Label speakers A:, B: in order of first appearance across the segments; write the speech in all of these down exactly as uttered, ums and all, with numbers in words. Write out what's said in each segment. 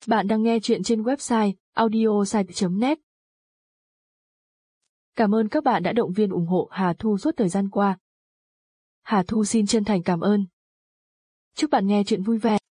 A: Bạn đang nghe chuyện trên website audiosite chấm net. Cảm ơn các bạn đã động viên ủng hộ Hà Thu suốt thời gian qua. Hà Thu xin chân thành cảm ơn. Chúc bạn nghe chuyện vui vẻ.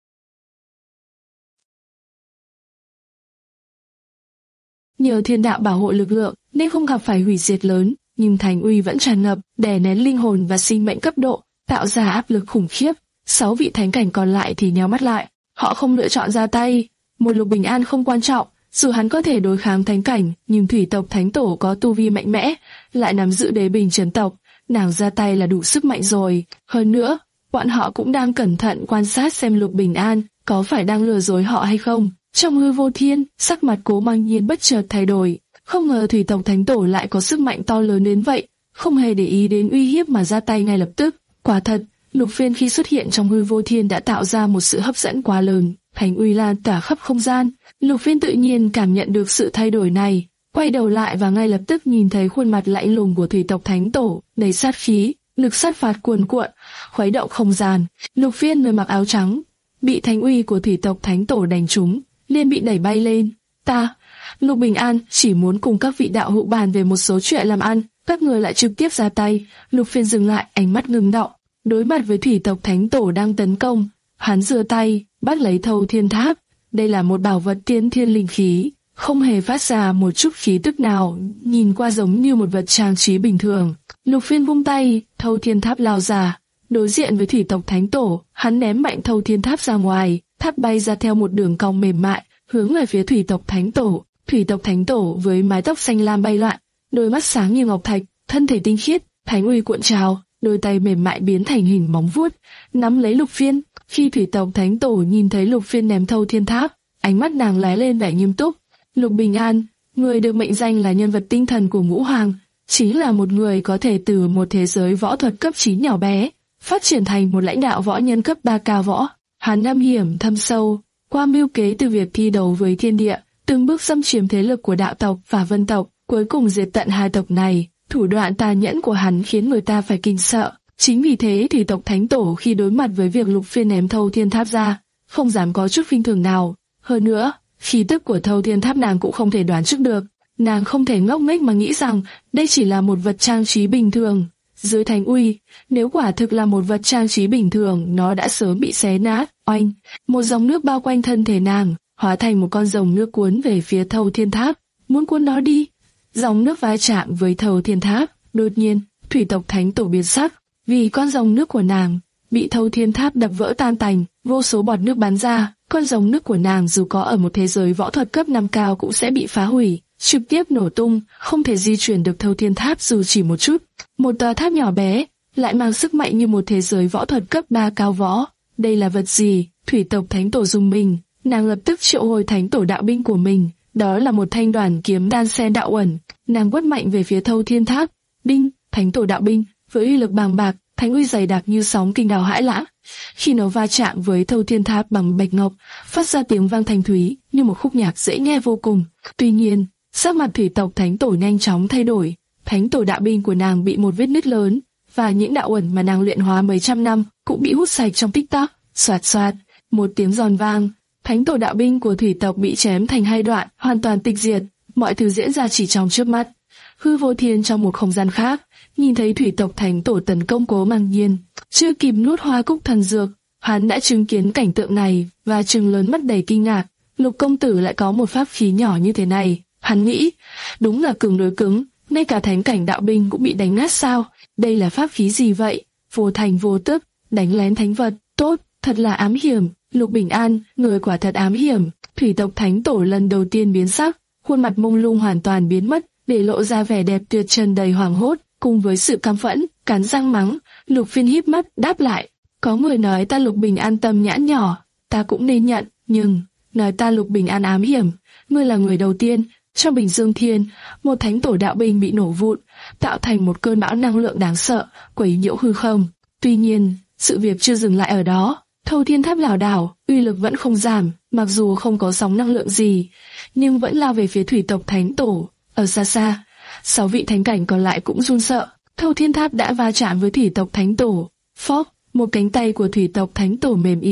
B: Nhờ thiên đạo bảo hộ lực lượng nên không gặp phải hủy diệt lớn, nhưng thành uy vẫn tràn ngập, đè nén linh hồn và sinh mệnh cấp độ, tạo ra áp lực khủng khiếp. Sáu vị thánh cảnh còn lại thì nhắm mắt lại, họ không lựa chọn ra tay. Một Lục Bình An không quan trọng, dù hắn có thể đối kháng thánh cảnh, nhưng thủy tộc thánh tổ có tu vi mạnh mẽ, lại nắm giữ đế bình trấn tộc, nàng ra tay là đủ sức mạnh rồi. Hơn nữa, bọn họ cũng đang cẩn thận quan sát xem Lục Bình An có phải đang lừa dối họ hay không. Trong hư vô thiên, sắc mặt Cố Mang Nhiên bất chợt thay đổi, không ngờ thủy tộc thánh tổ lại có sức mạnh to lớn đến vậy, không hề để ý đến uy hiếp mà ra tay ngay lập tức. Quả thật, Lục Phiên khi xuất hiện trong hư vô thiên đã tạo ra một sự hấp dẫn quá lớn, thành uy lan tỏa khắp không gian. Lục Phiên tự nhiên cảm nhận được sự thay đổi này, quay đầu lại và ngay lập tức nhìn thấy khuôn mặt lạnh lùng của thủy tộc thánh tổ, đầy sát khí, lực sát phạt cuồn cuộn, khuấy động không gian. Lục Phiên người mặc áo trắng, bị thành uy của thủy tộc thánh tổ đánh trúng, liền bị đẩy bay lên. Ta, Lục Bình An chỉ muốn cùng các vị đạo hữu bàn về một số chuyện làm ăn, các người lại trực tiếp ra tay. Lục Phiên dừng lại, ánh mắt ngưng động, đối mặt với thủy tộc thánh tổ đang tấn công, hắn giơ tay bắt lấy Thâu Thiên Tháp. Đây là một bảo vật tiên thiên linh khí, không hề phát ra một chút khí tức nào, nhìn qua giống như một vật trang trí bình thường. Lục Phiên vung tay, Thâu Thiên Tháp lao ra, đối diện với thủy tộc thánh tổ, hắn ném mạnh Thâu Thiên Tháp ra ngoài, tháp bay ra theo một đường cong mềm mại, hướng về phía thủy tộc thánh tổ. Thủy tộc thánh tổ với mái tóc xanh lam bay loạn, đôi mắt sáng như ngọc thạch, thân thể tinh khiết, thánh uy cuộn trào, đôi tay mềm mại biến thành hình móng vuốt, nắm lấy Lục Phiên. Khi thủy tộc thánh tổ nhìn thấy Lục Phiên ném Thâu Thiên Tháp, ánh mắt nàng lóe lên vẻ nghiêm túc. Lục Bình An, người được mệnh danh là nhân vật tinh thần của Ngũ Hoàng, chính là một người có thể từ một thế giới võ thuật cấp chín nhỏ bé phát triển thành một lãnh đạo võ nhân cấp ba cao võ. Hắn âm hiểm thâm sâu, qua mưu kế từ việc thi đấu với thiên địa, từng bước xâm chiếm thế lực của đạo tộc và vân tộc, cuối cùng diệt tận hai tộc này. Thủ đoạn tàn nhẫn của hắn khiến người ta phải kinh sợ. Chính vì thế thủy tộc thánh tổ khi đối mặt với việc Lục Phiên ném Thâu Thiên Tháp ra, không dám có chút khinh thường nào. Hơn nữa, khí tức của Thâu Thiên Tháp nàng cũng không thể đoán trước được. Nàng không thể ngốc nghếch mà nghĩ rằng đây chỉ là một vật trang trí bình thường. Dưới thánh uy, nếu quả thực là một vật trang trí bình thường, nó đã sớm bị xé nát. Oanh, một dòng nước bao quanh thân thể nàng, hóa thành một con rồng nước cuốn về phía Thâu Thiên Tháp, muốn cuốn nó đi. Dòng nước va chạm với Thâu Thiên Tháp, đột nhiên, thủy tộc thánh tổ biến sắc, vì con rồng nước của nàng bị Thâu Thiên Tháp đập vỡ tan tành, vô số bọt nước bắn ra. Con rồng nước của nàng dù có ở một thế giới võ thuật cấp năm cao cũng sẽ bị phá hủy, trực tiếp nổ tung, không thể di chuyển được Thâu Thiên Tháp dù chỉ một chút. Một tòa tháp nhỏ bé lại mang sức mạnh như một thế giới võ thuật cấp ba cao võ. Đây là vật gì? Thủy tộc thánh tổ rung mình, nàng lập tức triệu hồi thánh tổ đạo binh của mình. Đó là một thanh đoàn kiếm đan xen đạo uẩn, nàng quất mạnh về phía Thâu Thiên Tháp. Đinh, thánh tổ đạo binh với uy lực bàng bạc, thánh uy dày đặc như sóng kinh đào hãi lãng. Khi nó va chạm với Thâu Thiên Tháp bằng bạch ngọc, phát ra tiếng vang thanh thúy như một khúc nhạc dễ nghe vô cùng. Tuy nhiên, sắc mặt thủy tộc thánh tổ nhanh chóng thay đổi. Thánh tổ đạo binh của nàng bị một vết nứt lớn, và những đạo uẩn mà nàng luyện hóa mấy trăm năm cũng bị hút sạch trong tích tắc. Xoạt xoạt, một tiếng giòn vang, thánh tổ đạo binh của thủy tộc bị chém thành hai đoạn, hoàn toàn tịch diệt. Mọi thứ diễn ra chỉ trong chớp mắt. Hư vô thiên trong một không gian khác, nhìn thấy thủy tộc thánh tổ tấn công Cố Mang Nhiên, chưa kịp nuốt hoa cúc thần dược, hắn đã chứng kiến cảnh tượng này và trừng lớn mắt đầy kinh ngạc. Lục công tử lại có một pháp khí nhỏ như thế này, hắn nghĩ, đúng là cứng đối cứng, ngay cả thánh cảnh đạo binh cũng bị đánh nát sao? Đây là pháp khí gì vậy? Vô thành vô tức, đánh lén thánh vật, tốt, thật là ám hiểm. Lục Bình An, người quả thật ám hiểm. Thủy tộc thánh tổ lần đầu tiên biến sắc, khuôn mặt mông lung hoàn toàn biến mất, để lộ ra vẻ đẹp tuyệt trần đầy hoảng hốt, cùng với sự căm phẫn, cắn răng mắng. Lục Phiên híp mắt đáp lại, có người nói ta Lục Bình An tâm nhãn nhỏ, ta cũng nên nhận, nhưng nói ta Lục Bình An ám hiểm, ngươi là người đầu tiên. Trong Bình Dương Thiên, một thánh tổ đạo binh bị nổ vụn, tạo thành một cơn bão năng lượng đáng sợ, quấy nhiễu hư không. Tuy nhiên, sự việc chưa dừng lại ở đó. Thâu Thiên Tháp lảo đảo, uy lực vẫn không giảm, mặc dù không có sóng năng lượng gì, nhưng vẫn lao về phía thủy tộc thánh tổ. Ở xa xa, sáu vị thánh cảnh còn lại cũng run sợ. Thâu Thiên Tháp đã va chạm với thủy tộc thánh tổ. Phốc, một cánh tay của thủy tộc thánh tổ mềm yếu,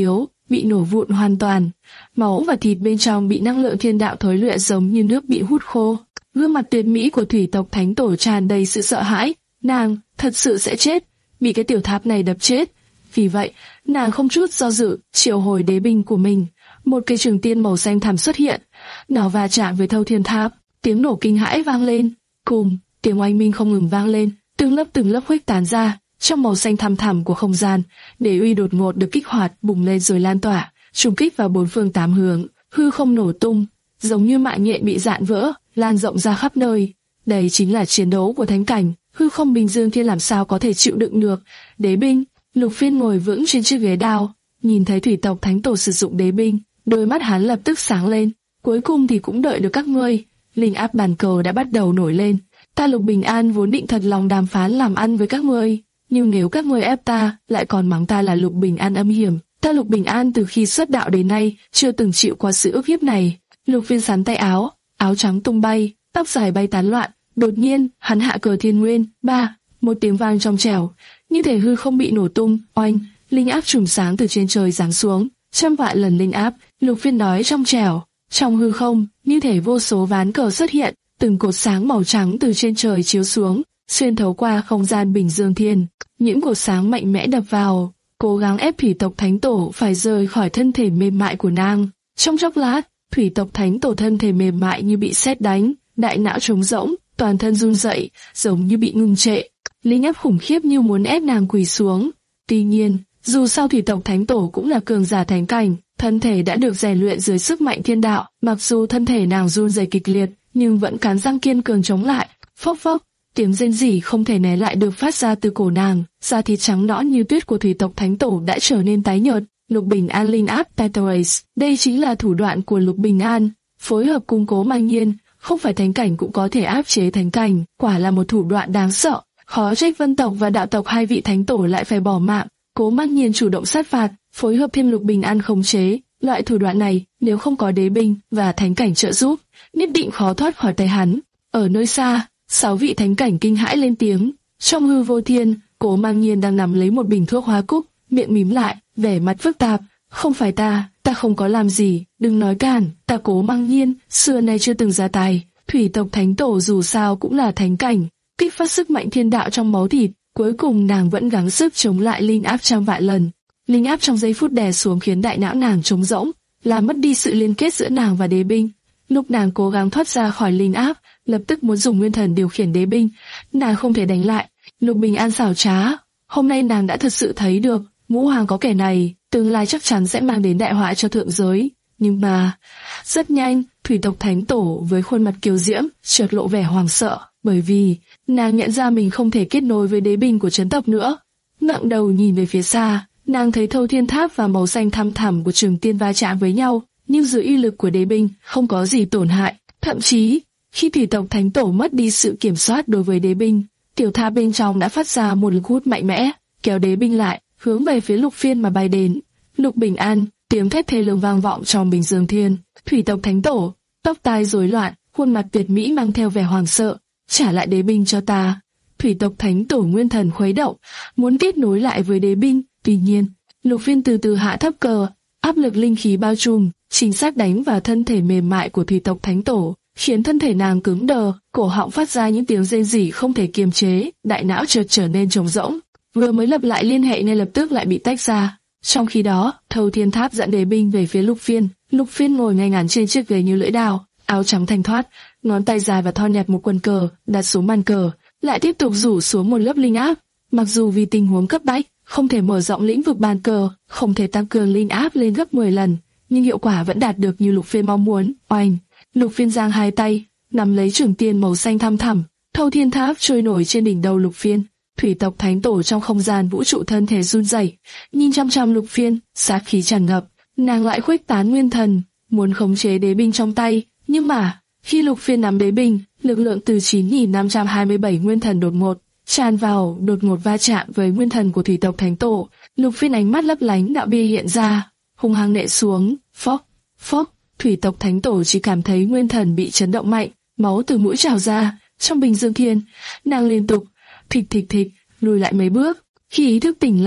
B: bị nổ vụn hoàn toàn. Máu và thịt bên trong bị năng lượng thiên đạo thối luyện giống như nước bị hút khô. Gương mặt tuyệt mỹ của thủy tộc thánh tổ tràn đầy sự sợ hãi, nàng thật sự sẽ chết, bị cái tiểu tháp này đập chết. Vì vậy, nàng không chút do dự triệu hồi đế binh của mình. Một cây trường tiên màu xanh thẳm xuất hiện, nó va chạm với thâu thiên tháp, tiếng nổ kinh hãi vang lên, cùng tiếng oanh minh không ngừng vang lên, từng lớp từng lớp khuếch tán ra. Trong màu xanh thẳm thẳm của không gian, đế uy đột ngột được kích hoạt, bùng lên rồi lan tỏa, trùng kích vào bốn phương tám hướng, hư không nổ tung, giống như mạng nhện bị dạn vỡ, lan rộng ra khắp nơi. Đây chính là chiến đấu của thánh cảnh, hư không bình dương thiên làm sao có thể chịu đựng được. Đế binh. Lục Phiên ngồi vững trên chiếc ghế đao, nhìn thấy thủy tộc thánh tổ sử dụng đế binh, đôi mắt hắn lập tức sáng lên. Cuối cùng thì cũng đợi được các ngươi. Linh áp bàn cờ đã bắt đầu nổi lên. Ta Lục Bình An vốn định thật lòng đàm phán làm ăn với các ngươi, nhưng nếu các ngươi ép ta, lại còn mắng ta là Lục Bình An âm hiểm. Ta Lục Bình An từ khi xuất đạo đến nay chưa từng chịu qua sự ức hiếp này. Lục Phiên sắn tay áo, áo trắng tung bay, tóc dài bay tán loạn. Đột nhiên, hắn hạ cờ thiên nguyên. Ba, một tiếng vang trong trẻo, như thể hư không bị nổ tung. Oanh, linh áp trùm sáng từ trên trời giáng xuống, trăm vạn lần linh áp. Lục Phiên nói trong trẻo, trong hư không, như thể vô số ván cờ xuất hiện, từng cột sáng màu trắng từ trên trời chiếu xuống, xuyên thấu qua không gian bình dương thiên. Những cột sáng mạnh mẽ đập vào, cố gắng ép thủy tộc thánh tổ phải rời khỏi thân thể mềm mại của nàng. Trong chốc lát, thủy tộc thánh tổ thân thể mềm mại như bị sét đánh, đại não trống rỗng, toàn thân run rẩy, giống như bị ngừng trệ. Linh áp khủng khiếp như muốn ép nàng quỳ xuống. Tuy nhiên, dù sao thủy tộc thánh tổ cũng là cường giả thánh cảnh, thân thể đã được rèn luyện dưới sức mạnh thiên đạo. Mặc dù thân thể nàng run rẩy kịch liệt, nhưng vẫn cắn răng kiên cường chống lại. Phốc phốc, tiếng rên rỉ không thể né lại được phát ra từ cổ nàng. Da thịt trắng nõn như tuyết của thủy tộc thánh tổ đã trở nên tái nhợt. Lục Bình An linh áp Tetrace, đây chính là thủ đoạn của Lục Bình An, phối hợp cung cố Mang Nhiên. Không phải thánh cảnh cũng có thể áp chế thánh cảnh, quả là một thủ đoạn đáng sợ. Khó trách Vân tộc và Đạo tộc hai vị thánh tổ lại phải bỏ mạng. Cố Mang Nhiên chủ động sát phạt, phối hợp thêm Lục Bình An khống chế. Loại thủ đoạn này, nếu không có đế binh và thánh cảnh trợ giúp, nhất định khó thoát khỏi tay hắn. Ở nơi xa, sáu vị thánh cảnh kinh hãi lên tiếng. Trong hư vô thiên, Cố Mang Nhiên đang nắm lấy một bình thuốc hóa cúc, miệng mím lại, vẻ mặt phức tạp. Không phải ta, ta không có làm gì, đừng nói cản, ta Cố Mang Nhiên, xưa nay chưa từng ra tay. Thủy tộc thánh tổ dù sao cũng là thánh cảnh, kích phát sức mạnh thiên đạo trong máu thịt, cuối cùng nàng vẫn gắng sức chống lại linh áp trăm vạn lần. Linh áp trong giây phút đè xuống khiến đại não nàng trống rỗng, làm mất đi sự liên kết giữa nàng và đế binh. Lúc nàng cố gắng thoát ra khỏi linh áp, lập tức muốn dùng nguyên thần điều khiển đế binh, nàng không thể đánh lại. Lục Bình An xảo trá, hôm nay nàng đã thật sự thấy được, ngũ hoàng có kẻ này, tương lai chắc chắn sẽ mang đến đại họa cho thượng giới. Nhưng mà, rất nhanh, thủy tộc thánh tổ với khuôn mặt kiều diễm, chợt lộ vẻ hoảng sợ, bởi vì nàng nhận ra mình không thể kết nối với đế binh của chấn tộc nữa. Ngẩng đầu nhìn về phía xa, nàng thấy thâu thiên tháp và màu xanh thăm thẳm của trường tiên va chạm với nhau, nhưng dưới uy lực của đế binh không có gì tổn hại. Thậm chí, khi thủy tộc thánh tổ mất đi sự kiểm soát đối với đế binh, tiểu tháp bên trong đã phát ra một lực hút mạnh mẽ, kéo đế binh lại, hướng về phía Lục Phiên mà bay đến. Lục Bình An, tiếng thét thê lương vang vọng trong bình dương thiên. Thủy tộc thánh tổ, tóc tai rối loạn, khuôn mặt tuyệt mỹ mang theo vẻ hoàng sợ. Trả lại đế binh cho ta. Thủy tộc thánh tổ nguyên thần khuấy động, muốn kết nối lại với đế binh. Tuy nhiên, Lục Phiên từ từ hạ thấp cờ, áp lực linh khí bao trùm, chính xác đánh vào thân thể mềm mại của thủy tộc thánh tổ, khiến thân thể nàng cứng đờ, cổ họng phát ra những tiếng rên rỉ không thể kiềm chế, đại não chợt trở nên trống rỗng. Vừa mới lập lại liên hệ nên lập tức lại bị tách ra. Trong khi đó, thâu thiên tháp dẫn đế binh về phía Lục Phiên. Lục Phiên ngồi ngay ngắn trên chiếc ghế như lưỡi đao, áo trắng thanh thoát, ngón tay dài và thon nhặt một quân cờ, đặt xuống bàn cờ, lại tiếp tục rủ xuống một lớp linh áp. Mặc dù vì tình huống cấp bách, không thể mở rộng lĩnh vực bàn cờ, không thể tăng cường linh áp lên gấp mười lần, nhưng hiệu quả vẫn đạt được như Lục Phiên mong muốn. Oanh! Lục Phiên giang hai tay, nắm lấy trường tiên màu xanh thăm thẳm, thâu thiên tháp trôi nổi trên đỉnh đầu Lục Phiên. Thủy tộc thánh tổ trong không gian vũ trụ thân thể run rẩy, nhìn chăm chăm Lục Phiên, sát khí tràn ngập. Nàng lại khuếch tán nguyên thần, muốn khống chế đế binh trong tay, nhưng mà khi Lục Phiên nắm đế binh, lực lượng từ chín nghìn năm trăm hai mươi bảy nguyên thần đột ngột tràn vào, đột ngột va chạm với nguyên thần của thủy tộc thánh tổ. Lục Phiên ánh mắt lấp lánh, đạo bia hiện ra, hung hăng nện xuống. Phốc, phốc, thủy tộc thánh tổ chỉ cảm thấy nguyên thần bị chấn động mạnh, máu từ mũi trào ra. Trong bình dương thiên, nàng liên tục thịch thịch thịch lùi lại mấy bước. Khi ý thức tỉnh lại,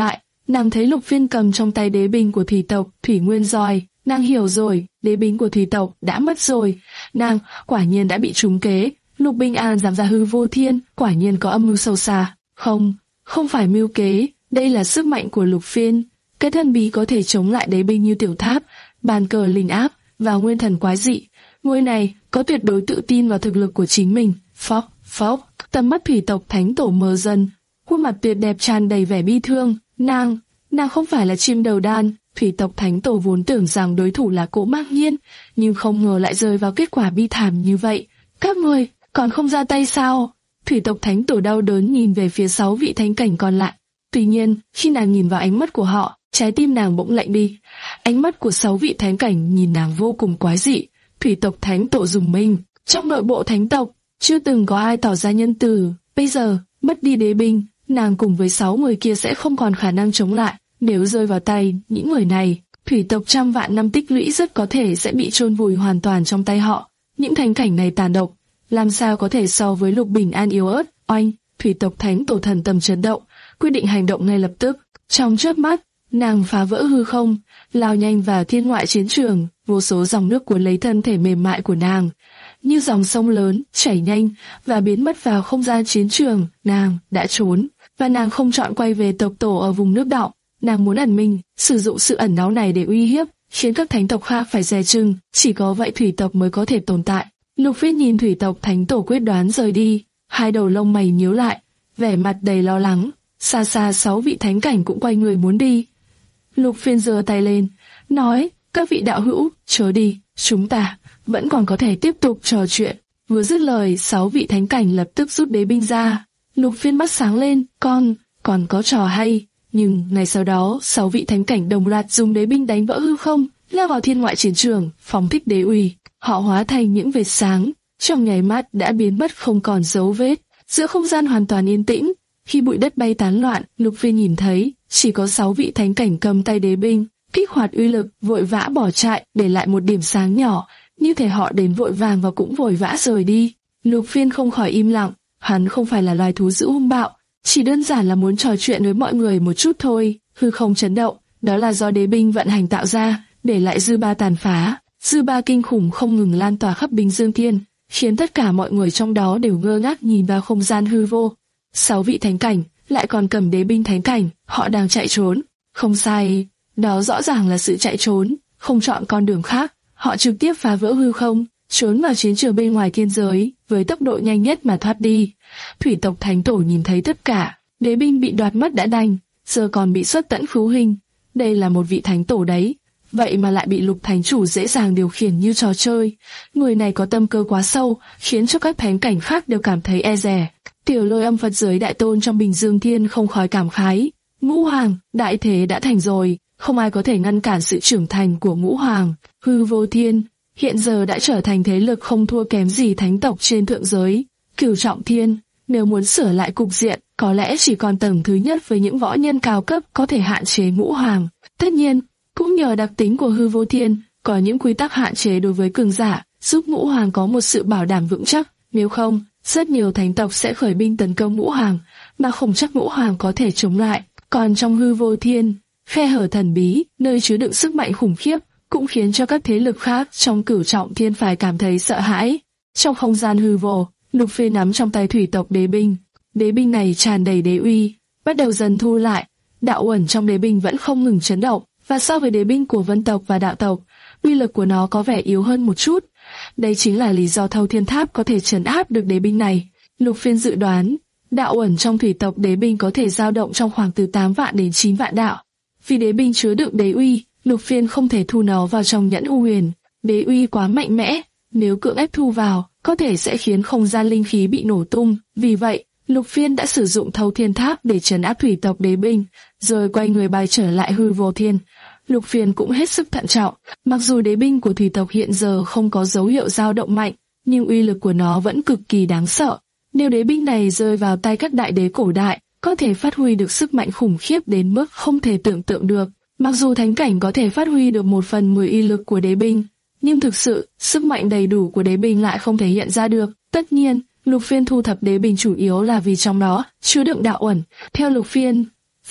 B: nàng thấy Lục Phiên cầm trong tay đế binh của thủy tộc Thủy Nguyên Roi, nàng hiểu rồi, đế binh của thủy tộc đã mất rồi, nàng quả nhiên đã bị trúng kế. Lục Bình An dám ra hư vô thiên, quả nhiên có âm mưu sâu xa. Không, không phải mưu kế, đây là sức mạnh của Lục Phiên. Cái thần bí có thể chống lại đế binh như tiểu tháp, bàn cờ linh áp và nguyên thần quái dị. Người này có tuyệt đối tự tin vào thực lực của chính mình. Phốc, phốc, tầm mắt thủy tộc thánh tổ mờ dần, khuôn mặt tuyệt đẹp tràn đầy vẻ bi thương. Nàng, nàng không phải là chim đầu đan. Thủy tộc thánh tổ vốn tưởng rằng đối thủ là Cố Mạc Nhiên, nhưng không ngờ lại rơi vào kết quả bi thảm như vậy. Các người còn không ra tay sao? Thủy tộc thánh tổ đau đớn nhìn về phía sáu vị thánh cảnh còn lại. Tuy nhiên, khi nàng nhìn vào ánh mắt của họ, trái tim nàng bỗng lạnh đi. Ánh mắt của sáu vị thánh cảnh nhìn nàng vô cùng quái dị. Thủy tộc thánh tổ rùng mình. Trong nội bộ thánh tộc, chưa từng có ai tỏ ra nhân từ. Bây giờ, mất đi đế binh, nàng cùng với sáu người kia sẽ không còn khả năng chống lại. Nếu rơi vào tay những người này, thủy tộc trăm vạn năm tích lũy rất có thể sẽ bị chôn vùi hoàn toàn trong tay họ. Những thánh cảnh này tàn độc, làm sao có thể so với Lục Bình An yếu ớt. Oanh, thủy tộc thánh tổ thần tâm chấn động, quyết định hành động ngay lập tức. Trong chớp mắt, nàng phá vỡ hư không, lao nhanh vào thiên ngoại chiến trường. Vô số dòng nước cuốn lấy thân thể mềm mại của nàng, như dòng sông lớn chảy nhanh và biến mất vào không gian chiến trường. Nàng đã trốn, và nàng không chọn quay về tộc tổ ở vùng nước đọng. Nàng muốn ẩn mình, sử dụng sự ẩn náu này để uy hiếp, khiến các thánh tộc khác phải dè chừng. Chỉ có vậy thủy tộc mới có thể tồn tại. Lục Phiên nhìn thủy tộc thánh tổ quyết đoán rời đi, hai đầu lông mày nhíu lại, vẻ mặt đầy lo lắng. Xa xa sáu vị thánh cảnh cũng quay người muốn đi. Lục Phiên giơ tay lên, nói: các vị đạo hữu, chớ đi, chúng ta vẫn còn có thể tiếp tục trò chuyện. Vừa dứt lời, sáu vị thánh cảnh lập tức rút đế binh ra. Lục Phiên mắt sáng lên, con, còn có trò hay. Nhưng ngày sau đó, sáu vị thánh cảnh đồng loạt dùng đế binh đánh vỡ hư không, lao vào thiên ngoại chiến trường, phóng thích đế uy. Họ hóa thành những vệt sáng, trong nháy mắt đã biến mất không còn dấu vết. Giữa không gian hoàn toàn yên tĩnh, khi bụi đất bay tán loạn, Lục Phiên nhìn thấy chỉ có sáu vị thánh cảnh cầm tay đế binh, kích hoạt uy lực, vội vã bỏ chạy, để lại một điểm sáng nhỏ, như thể họ đến vội vàng và cũng vội vã rời đi. Lục Phiên không khỏi im lặng, hắn không phải là loài thú dữ hung bạo, chỉ đơn giản là muốn trò chuyện với mọi người một chút thôi. Hư không chấn động, đó là do đế binh vận hành tạo ra, để lại dư ba tàn phá. Dư ba kinh khủng không ngừng lan tỏa khắp Bình Dương Thiên, khiến tất cả mọi người trong đó đều ngơ ngác nhìn vào không gian hư vô. Sáu vị thánh cảnh lại còn cầm đế binh thánh cảnh, họ đang chạy trốn. Không sai, đó rõ ràng là sự chạy trốn, không chọn con đường khác. Họ trực tiếp phá vỡ hư không, trốn vào chiến trường bên ngoài thiên giới, với tốc độ nhanh nhất mà thoát đi. Thủy tộc thánh tổ nhìn thấy tất cả, đế binh bị đoạt mất đã đành, giờ còn bị xuất tẫn khứu hình. Đây là một vị thánh tổ đấy, vậy mà lại bị Lục thánh chủ dễ dàng điều khiển như trò chơi. Người này có tâm cơ quá sâu, khiến cho các thánh cảnh khác đều cảm thấy e dè. Tiểu Lôi Âm Phật giới đại tôn trong Bình Dương Thiên không khỏi cảm khái, Ngũ Hoàng, đại thế đã thành rồi, không ai có thể ngăn cản sự trưởng thành của Ngũ Hoàng. Hư Vô Thiên hiện giờ đã trở thành thế lực không thua kém gì thánh tộc trên thượng giới. Cửu Trọng Thiên, nếu muốn sửa lại cục diện, có lẽ chỉ còn tầng thứ nhất với những võ nhân cao cấp có thể hạn chế Ngũ Hoàng. Tất nhiên, cũng nhờ đặc tính của Hư Vô Thiên, có những quy tắc hạn chế đối với cường giả, giúp Ngũ Hoàng có một sự bảo đảm vững chắc. Nếu không, rất nhiều thánh tộc sẽ khởi binh tấn công Ngũ Hoàng, mà không chắc Ngũ Hoàng có thể chống lại. Còn trong Hư Vô Thiên, khe hở thần bí, nơi chứa đựng sức mạnh khủng khiếp, cũng khiến cho các thế lực khác trong Cửu Trọng Thiên phải cảm thấy sợ hãi. Trong không gian hư vô, Lục Phiên nắm trong tay thủy tộc đế binh. Đế binh này tràn đầy đế uy, bắt đầu dần thu lại. Đạo uẩn trong đế binh vẫn không ngừng chấn động, và so với đế binh của Vân tộc và Đạo tộc, uy lực của nó có vẻ yếu hơn một chút. Đây chính là lý do Thâu Thiên Tháp có thể trấn áp được đế binh này. Lục Phiên dự đoán, đạo uẩn trong thủy tộc đế binh có thể dao động trong khoảng từ tám vạn đến chín vạn đạo. Vì đế binh chứa đựng đế uy, Lục Phiên không thể thu nó vào trong nhẫn u huyền. Đế uy quá mạnh mẽ, nếu cưỡng ép thu vào, có thể sẽ khiến không gian linh khí bị nổ tung. Vì vậy, Lục Phiên đã sử dụng Thâu Thiên Tháp để trấn áp thủy tộc đế binh, rồi quay người bay trở lại Hư Vô Thiên. Lục Phiên cũng hết sức thận trọng, mặc dù đế binh của thủy tộc hiện giờ không có dấu hiệu dao động mạnh, nhưng uy lực của nó vẫn cực kỳ đáng sợ. Nếu đế binh này rơi vào tay các đại đế cổ đại, có thể phát huy được sức mạnh khủng khiếp đến mức không thể tưởng tượng được. Mặc dù thánh cảnh có thể phát huy được một phần mười uy lực của đế binh, nhưng thực sự, sức mạnh đầy đủ của đế binh lại không thể hiện ra được. Tất nhiên, Lục Phiên thu thập đế binh chủ yếu là vì trong đó chứa đựng đạo uẩn. Theo Lục Phiên,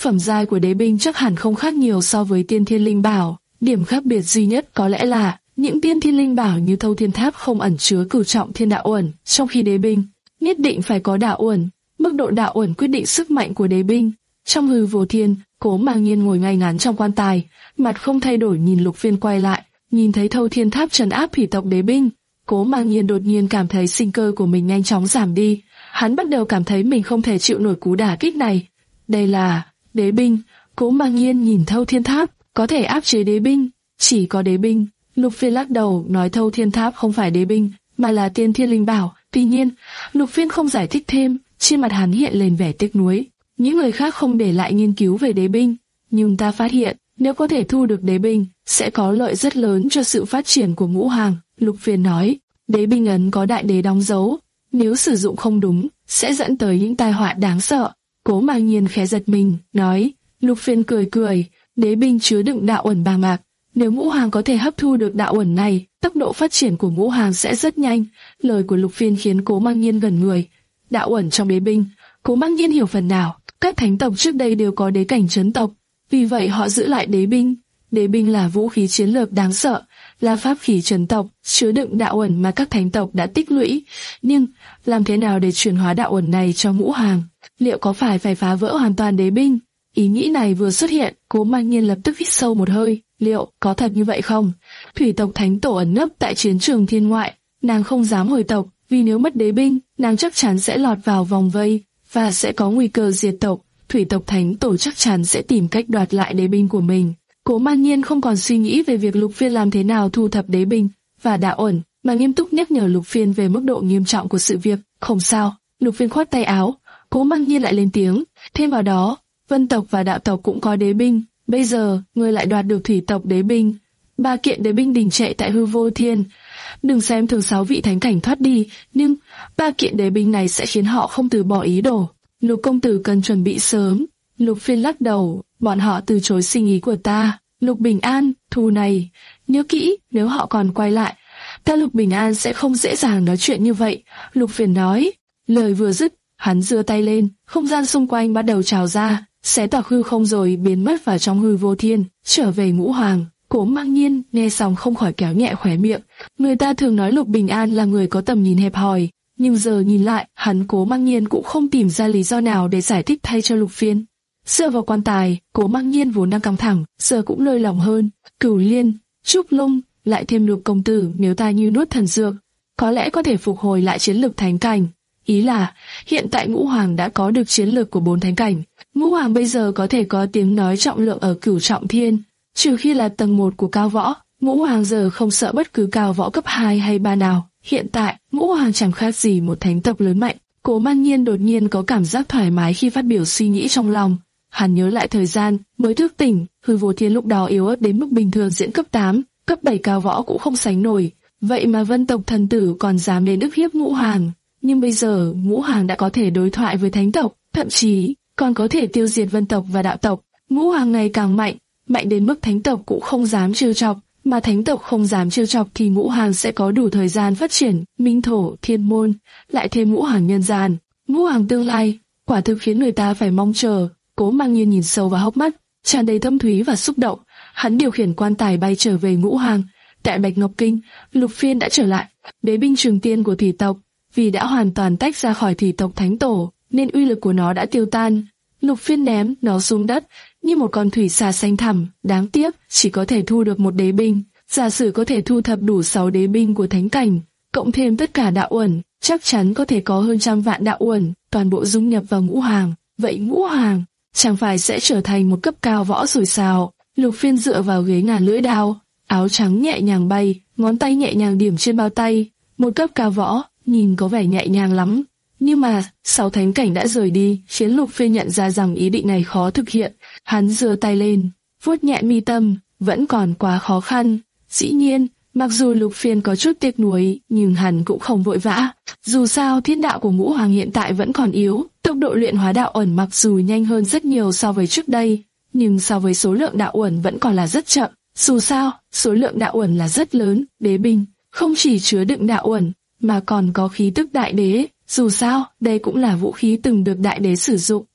B: phẩm giai của đế binh chắc hẳn không khác nhiều so với tiên thiên linh bảo. Điểm khác biệt duy nhất có lẽ là những tiên thiên linh bảo như Thâu Thiên Tháp không ẩn chứa cửu trọng thiên đạo uẩn, trong khi đế binh nhất định phải có đạo uẩn. Mức độ đạo uẩn quyết định sức mạnh của đế binh. Trong hư vô thiên, Cố Mạc Nhiên ngồi ngay ngắn trong quan tài, mặt không thay đổi nhìn Lục Phiên quay lại, nhìn thấy Thâu Thiên Tháp trấn áp thủy tộc đế binh. Cố Mạc Nhiên đột nhiên cảm thấy sinh cơ của mình nhanh chóng giảm đi, hắn bắt đầu cảm thấy mình không thể chịu nổi cú đả kích này. Đây là đế binh. Cố Mạc Nhiên nhìn Thâu Thiên Tháp, có thể áp chế đế binh, chỉ có đế binh. Lục Phiên lắc đầu nói Thâu Thiên Tháp không phải đế binh, mà là tiên thiên linh bảo. Tuy nhiên, Lục Phiên không giải thích thêm, trên mặt hắn hiện lên vẻ tiếc nuối. Những người khác không để lại nghiên cứu về đế binh, nhưng ta phát hiện, nếu có thể thu được đế binh, sẽ có lợi rất lớn cho sự phát triển của ngũ hàng. Lục Phiên nói, đế binh ấn có đại đế đóng dấu, nếu sử dụng không đúng, sẽ dẫn tới những tai họa đáng sợ. Cố Mạc Nhiên khẽ giật mình, nói. Lục Phiên cười cười, đế binh chứa đựng đạo uẩn bàng mạc, nếu ngũ hàng có thể hấp thu được đạo uẩn này, tốc độ phát triển của ngũ hàng sẽ rất nhanh. Lời của Lục Phiên khiến Cố Mạc Nhiên gần người. Đạo uẩn trong đế binh, Cố Mạc Nhiên hiểu phần nào. Các thánh tộc trước đây đều có đế cảnh trấn tộc, vì vậy họ giữ lại đế binh. Đế binh là vũ khí chiến lược đáng sợ, là pháp khí trấn tộc, chứa đựng đạo uẩn mà các thánh tộc đã tích lũy. Nhưng làm thế nào để chuyển hóa đạo uẩn này cho ngũ hàng? Liệu có phải phải phá vỡ hoàn toàn đế binh? Ý nghĩ này vừa xuất hiện, Cố Mạc Nhiên lập tức hít sâu một hơi. Liệu có thật như vậy không? Thủy tộc thánh tổ ẩn nấp tại chiến trường thiên ngoại, nàng không dám hồi tộc, vì nếu mất đế binh, nàng chắc chắn sẽ lọt vào vòng vây và sẽ có nguy cơ diệt tộc. Thủy tộc thánh tổ chắc chắn sẽ tìm cách đoạt lại đế binh của mình. Cố Mạc Nhiên không còn suy nghĩ về việc Lục Phiên làm thế nào thu thập đế binh và đạo uẩn, mà nghiêm túc nhắc nhở Lục Phiên về mức độ nghiêm trọng của sự việc. Không sao. Lục Phiên khoát tay áo. Cố Mạc Nhiên lại lên tiếng. Thêm vào đó, vân tộc và đạo tộc cũng có đế binh. Bây giờ, ngươi lại đoạt được thủy tộc đế binh. Ba kiện đế binh đình trệ tại hư vô thiên. Đừng xem thường sáu vị thánh cảnh thoát đi, nhưng ba kiện đế binh này sẽ khiến họ không từ bỏ ý đồ. Lục công tử cần chuẩn bị sớm. Lục Phiên lắc đầu, bọn họ từ chối xin ý của ta. Lục Bình An, thù này, nhớ kỹ, nếu họ còn quay lại, ta Lục Bình An sẽ không dễ dàng nói chuyện như vậy. Lục Phiên nói. Lời vừa dứt, hắn giơ tay lên, không gian xung quanh bắt đầu trào ra, xé toạc hư không rồi biến mất vào trong hư vô thiên, trở về ngũ hoàng. Cố Mạc Nhiên nghe xong không khỏi kéo nhẹ khóe miệng. Người ta thường nói Lục Bình An là người có tầm nhìn hẹp hòi, nhưng giờ nhìn lại, hắn Cố Mạc Nhiên cũng không tìm ra lý do nào để giải thích thay cho Lục Phiên. Dựa vào quan tài, Cố Mạc Nhiên vốn đang căng thẳng, giờ cũng lơi lỏng hơn. Cửu Liên, Trúc Lung, lại thêm Lục công tử, nếu ta như nuốt thần dược, có lẽ có thể phục hồi lại chiến lực thánh cảnh. Ý là, hiện tại ngũ hoàng đã có được chiến lược của bốn thánh cảnh. Ngũ hoàng bây giờ có thể có tiếng nói trọng lượng ở cửu trọng thiên, trừ khi là tầng một của cao võ. Ngũ hoàng giờ không sợ bất cứ cao võ cấp hai hay ba nào. Hiện tại, ngũ hoàng chẳng khác gì một thánh tộc lớn mạnh. Cố Mạc Nhiên đột nhiên có cảm giác thoải mái khi phát biểu suy nghĩ trong lòng. Hắn nhớ lại thời gian mới thức tỉnh, hư vô thiên lúc đó yếu ớt đến mức bình thường diễn cấp tám, cấp bảy cao võ cũng không sánh nổi. Vậy mà vân tộc thần tử còn dám đến ức hiếp ngũ hoàng. Nhưng bây giờ ngũ hoàng đã có thể đối thoại với thánh tộc, thậm chí còn có thể tiêu diệt vân tộc và đạo tộc. Ngũ hoàng ngày càng mạnh, mạnh đến mức thánh tộc cũng không dám trêu chọc, mà thánh tộc không dám trêu chọc thì ngũ hoàng sẽ có đủ thời gian phát triển minh thổ, thiên môn, lại thêm ngũ hoàng nhân gian. Ngũ hoàng tương lai, quả thực khiến người ta phải mong chờ. Cố Mạc Nhiên nhìn sâu vào hốc mắt, tràn đầy thâm thúy và xúc động. Hắn điều khiển quan tài bay trở về ngũ hoàng. Tại Bạch Ngọc Kinh, Lục Phiên đã trở lại. Đế binh trường tiên của thủy tộc, vì đã hoàn toàn tách ra khỏi thủy tộc thánh tổ, nên uy lực của nó đã tiêu tan. Lục Phiên ném nó xuống đất như một con thủy xà xanh thẳm. Đáng tiếc, chỉ có thể thu được một đế binh. Giả sử có thể thu thập đủ sáu đế binh của thánh cảnh, cộng thêm tất cả đạo uẩn, chắc chắn có thể có hơn trăm vạn đạo uẩn, toàn bộ dung nhập vào ngũ hoàng. Vậy ngũ hoàng chẳng phải sẽ trở thành một cấp cao võ rồi sao? Lục Phiên dựa vào ghế ngàn lưỡi đao, áo trắng nhẹ nhàng bay, ngón tay nhẹ nhàng điểm trên bao tay. Một cấp cao võ, nhìn có vẻ nhẹ nhàng lắm. Nhưng mà, sáu thánh cảnh đã rời đi, khiến Lục Phiên nhận ra rằng ý định này khó thực hiện. Hắn giơ tay lên, vuốt nhẹ mi tâm, vẫn còn quá khó khăn. Dĩ nhiên, mặc dù Lục Phiên có chút tiếc nuối, nhưng hắn cũng không vội vã. Dù sao thiên đạo của ngũ hoàng hiện tại vẫn còn yếu, tốc độ luyện hóa đạo uẩn mặc dù nhanh hơn rất nhiều so với trước đây, nhưng so với số lượng đạo uẩn vẫn còn là rất chậm. Dù sao, số lượng đạo uẩn là rất lớn, đế binh không chỉ chứa đựng đạo uẩn, mà còn có khí tức đại đế. Dù sao, đây cũng là vũ khí từng được đại đế sử dụng.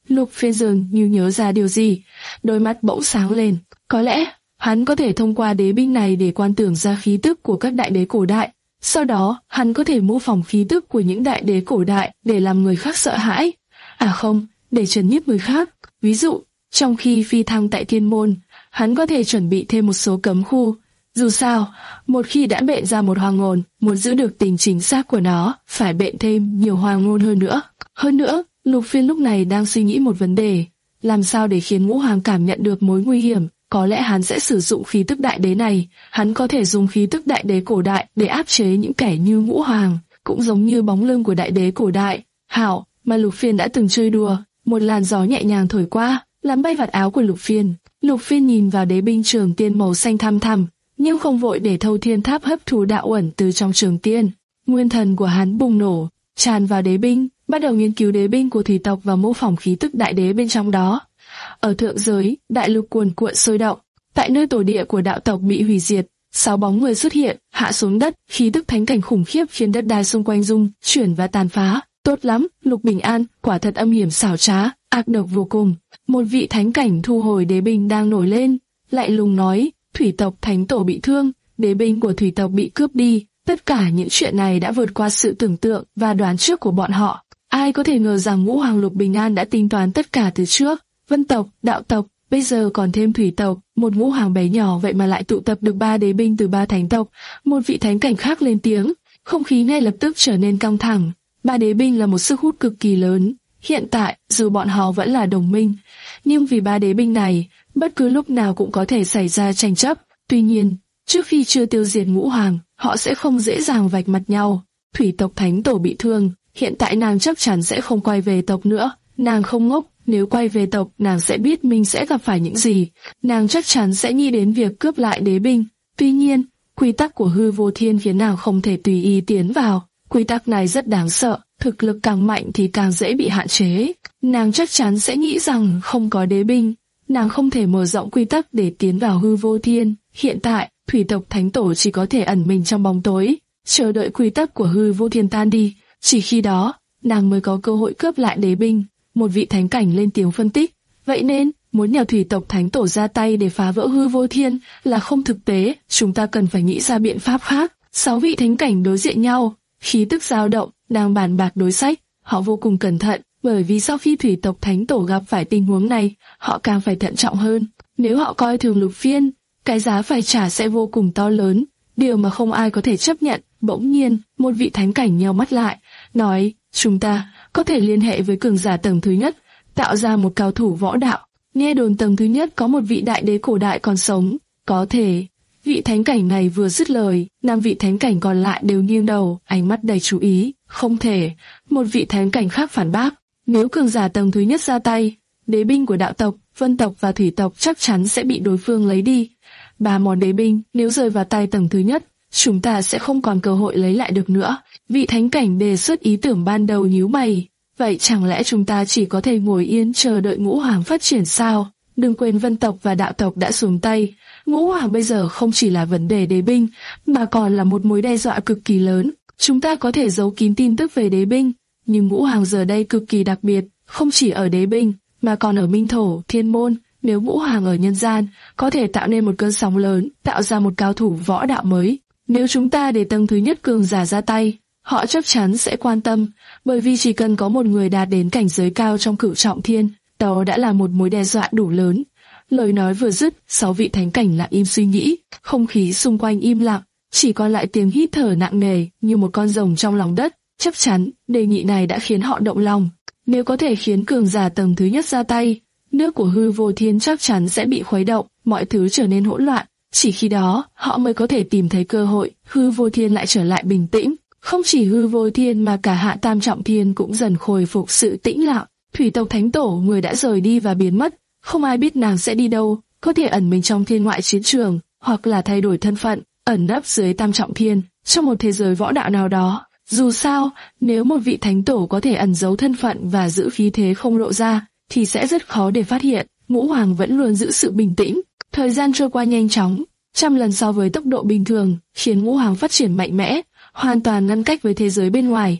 B: Lục Phiên dường như nhớ ra điều gì, đôi mắt bỗng sáng lên. Có lẽ hắn có thể thông qua đế binh này để quan tưởng ra khí tức của các đại đế cổ đại. Sau đó, hắn có thể mô phỏng khí tức của những đại đế cổ đại để làm người khác sợ hãi. À không, để trấn nhiếp người khác. Ví dụ, trong khi phi thăng tại Thiên Môn, hắn có thể chuẩn bị thêm một số cấm khu. Dù sao, một khi đã bện ra một hoàng ngôn, muốn giữ được tình chính xác của nó, phải bện thêm nhiều hoàng ngôn hơn nữa. Hơn nữa, Lục Phiên lúc này đang suy nghĩ một vấn đề, làm sao để khiến Ngũ Hoàng cảm nhận được mối nguy hiểm. Có lẽ hắn sẽ sử dụng khí tức đại đế này, hắn có thể dùng khí tức đại đế cổ đại để áp chế những kẻ như Ngũ Hoàng, cũng giống như bóng lưng của đại đế cổ đại. Hảo, mà Lục Phiên đã từng chơi đùa, một làn gió nhẹ nhàng thổi qua, làm bay vạt áo của Lục Phiên. Lục Phiên nhìn vào đế binh trường tiên màu xanh thăm thẳm, nhưng không vội để Thâu Thiên Tháp hấp thụ đạo uẩn từ trong trường tiên. Nguyên thần của hắn bùng nổ, tràn vào đế binh, bắt đầu nghiên cứu đế binh của thủy tộc và mô phỏng khí tức đại đế bên trong đó. Ở thượng giới, đại lục cuồn cuộn sôi động. Tại nơi tổ địa của đạo tộc bị hủy diệt, sáu bóng người xuất hiện, hạ xuống đất, khí tức thánh cảnh khủng khiếp khiến đất đai xung quanh rung, chuyển và tàn phá. Tốt lắm, Lục Bình An, quả thật âm hiểm xảo trá, ác độc vô cùng. Một vị thánh cảnh thu hồi đế binh đang nổi lên, lại lùng nói, thủy tộc thánh tổ bị thương, đế binh của thủy tộc bị cướp đi. Tất cả những chuyện này đã vượt qua sự tưởng tượng và đoán trước của bọn họ. Ai có thể ngờ rằng Ngũ Hoàng Lục Bình An đã tính toán tất cả từ trước. Vân tộc, đạo tộc, bây giờ còn thêm thủy tộc, một ngũ hoàng bé nhỏ vậy mà lại tụ tập được ba đế binh từ ba thánh tộc. Một vị thánh cảnh khác lên tiếng, không khí ngay lập tức trở nên căng thẳng. Ba đế binh là một sức hút cực kỳ lớn. Hiện tại, dù bọn họ vẫn là đồng minh, nhưng vì ba đế binh này, bất cứ lúc nào cũng có thể xảy ra tranh chấp. Tuy nhiên, trước khi chưa tiêu diệt Ngũ Hoàng, họ sẽ không dễ dàng vạch mặt nhau. Thủy tộc thánh tổ bị thương, hiện tại nàng chắc chắn sẽ không quay về tộc nữa. Nàng không ngốc, nếu quay về tộc, nàng sẽ biết mình sẽ gặp phải những gì. Nàng chắc chắn sẽ nghĩ đến việc cướp lại đế binh. Tuy nhiên, quy tắc của hư vô thiên khiến nàng không thể tùy ý tiến vào. Quy tắc này rất đáng sợ, thực lực càng mạnh thì càng dễ bị hạn chế. Nàng chắc chắn sẽ nghĩ rằng không có đế binh, nàng không thể mở rộng quy tắc để tiến vào hư vô thiên. Hiện tại, thủy tộc thánh tổ chỉ có thể ẩn mình trong bóng tối, chờ đợi quy tắc của hư vô thiên tan đi. Chỉ khi đó, nàng mới có cơ hội cướp lại đế binh. Một vị thánh cảnh lên tiếng phân tích, vậy nên, muốn nhờ thủy tộc thánh tổ ra tay để phá vỡ hư vô thiên là không thực tế, chúng ta cần phải nghĩ ra biện pháp khác. Sáu vị thánh cảnh đối diện nhau, khí tức dao động, đang bàn bạc đối sách, họ vô cùng cẩn thận, bởi vì sau khi thủy tộc thánh tổ gặp phải tình huống này, họ càng phải thận trọng hơn. Nếu họ coi thường Lục Phiên, cái giá phải trả sẽ vô cùng to lớn, điều mà không ai có thể chấp nhận. Bỗng nhiên, một vị thánh cảnh nheo mắt lại, nói, chúng ta có thể liên hệ với cường giả tầng thứ nhất, tạo ra một cao thủ võ đạo. Nghe đồn tầng thứ nhất có một vị đại đế cổ đại còn sống, có thể. Vị thánh cảnh này vừa dứt lời, năm vị thánh cảnh còn lại đều nghiêng đầu, ánh mắt đầy chú ý. Không thể. Một vị thánh cảnh khác phản bác, nếu cường giả tầng thứ nhất ra tay, đế binh của đạo tộc, vân tộc và thủy tộc chắc chắn sẽ bị đối phương lấy đi. Ba món đế binh nếu rơi vào tay tầng thứ nhất, chúng ta sẽ không còn cơ hội lấy lại được nữa. Vị thánh cảnh đề xuất ý tưởng ban đầu nhíu mày. Vậy chẳng lẽ chúng ta chỉ có thể ngồi yên chờ đợi Ngũ Hoàng phát triển sao? Đừng quên vân tộc và đạo tộc đã xuống tay. Ngũ Hoàng bây giờ không chỉ là vấn đề đế binh, mà còn là một mối đe dọa cực kỳ lớn. Chúng ta có thể giấu kín tin tức về đế binh, nhưng Ngũ Hoàng giờ đây cực kỳ đặc biệt, không chỉ ở đế binh, mà còn ở Minh Thổ, Thiên Môn. Nếu Ngũ Hoàng ở nhân gian, có thể tạo nên một cơn sóng lớn, tạo ra một cao thủ võ đạo mới. Nếu chúng ta để tầng thứ nhất cường giả ra tay, họ chắc chắn sẽ quan tâm, bởi vì chỉ cần có một người đạt đến cảnh giới cao trong cửu trọng thiên, đó đã là một mối đe dọa đủ lớn. Lời nói vừa dứt, sáu vị thánh cảnh lại im suy nghĩ, không khí xung quanh im lặng, chỉ còn lại tiếng hít thở nặng nề như một con rồng trong lòng đất. Chắc chắn, đề nghị này đã khiến họ động lòng. Nếu có thể khiến cường giả tầng thứ nhất ra tay, nước của hư vô thiên chắc chắn sẽ bị khuấy động, mọi thứ trở nên hỗn loạn. Chỉ khi đó, họ mới có thể tìm thấy cơ hội, hư vô thiên lại trở lại bình tĩnh. Không chỉ hư vô thiên mà cả hạ tam trọng thiên cũng dần khôi phục sự tĩnh lặng. Thủy tộc thánh tổ người đã rời đi và biến mất, không ai biết nàng sẽ đi đâu, có thể ẩn mình trong thiên ngoại chiến trường, hoặc là thay đổi thân phận, ẩn nấp dưới tam trọng thiên, trong một thế giới võ đạo nào đó. Dù sao, nếu một vị thánh tổ có thể ẩn giấu thân phận và giữ khí thế không lộ ra, thì sẽ rất khó để phát hiện. Ngũ Hoàng vẫn luôn giữ sự bình tĩnh. Thời gian trôi qua nhanh chóng, trăm lần so với tốc độ bình thường, khiến Ngũ Hoàng phát triển mạnh mẽ, hoàn toàn ngăn cách với thế giới bên ngoài.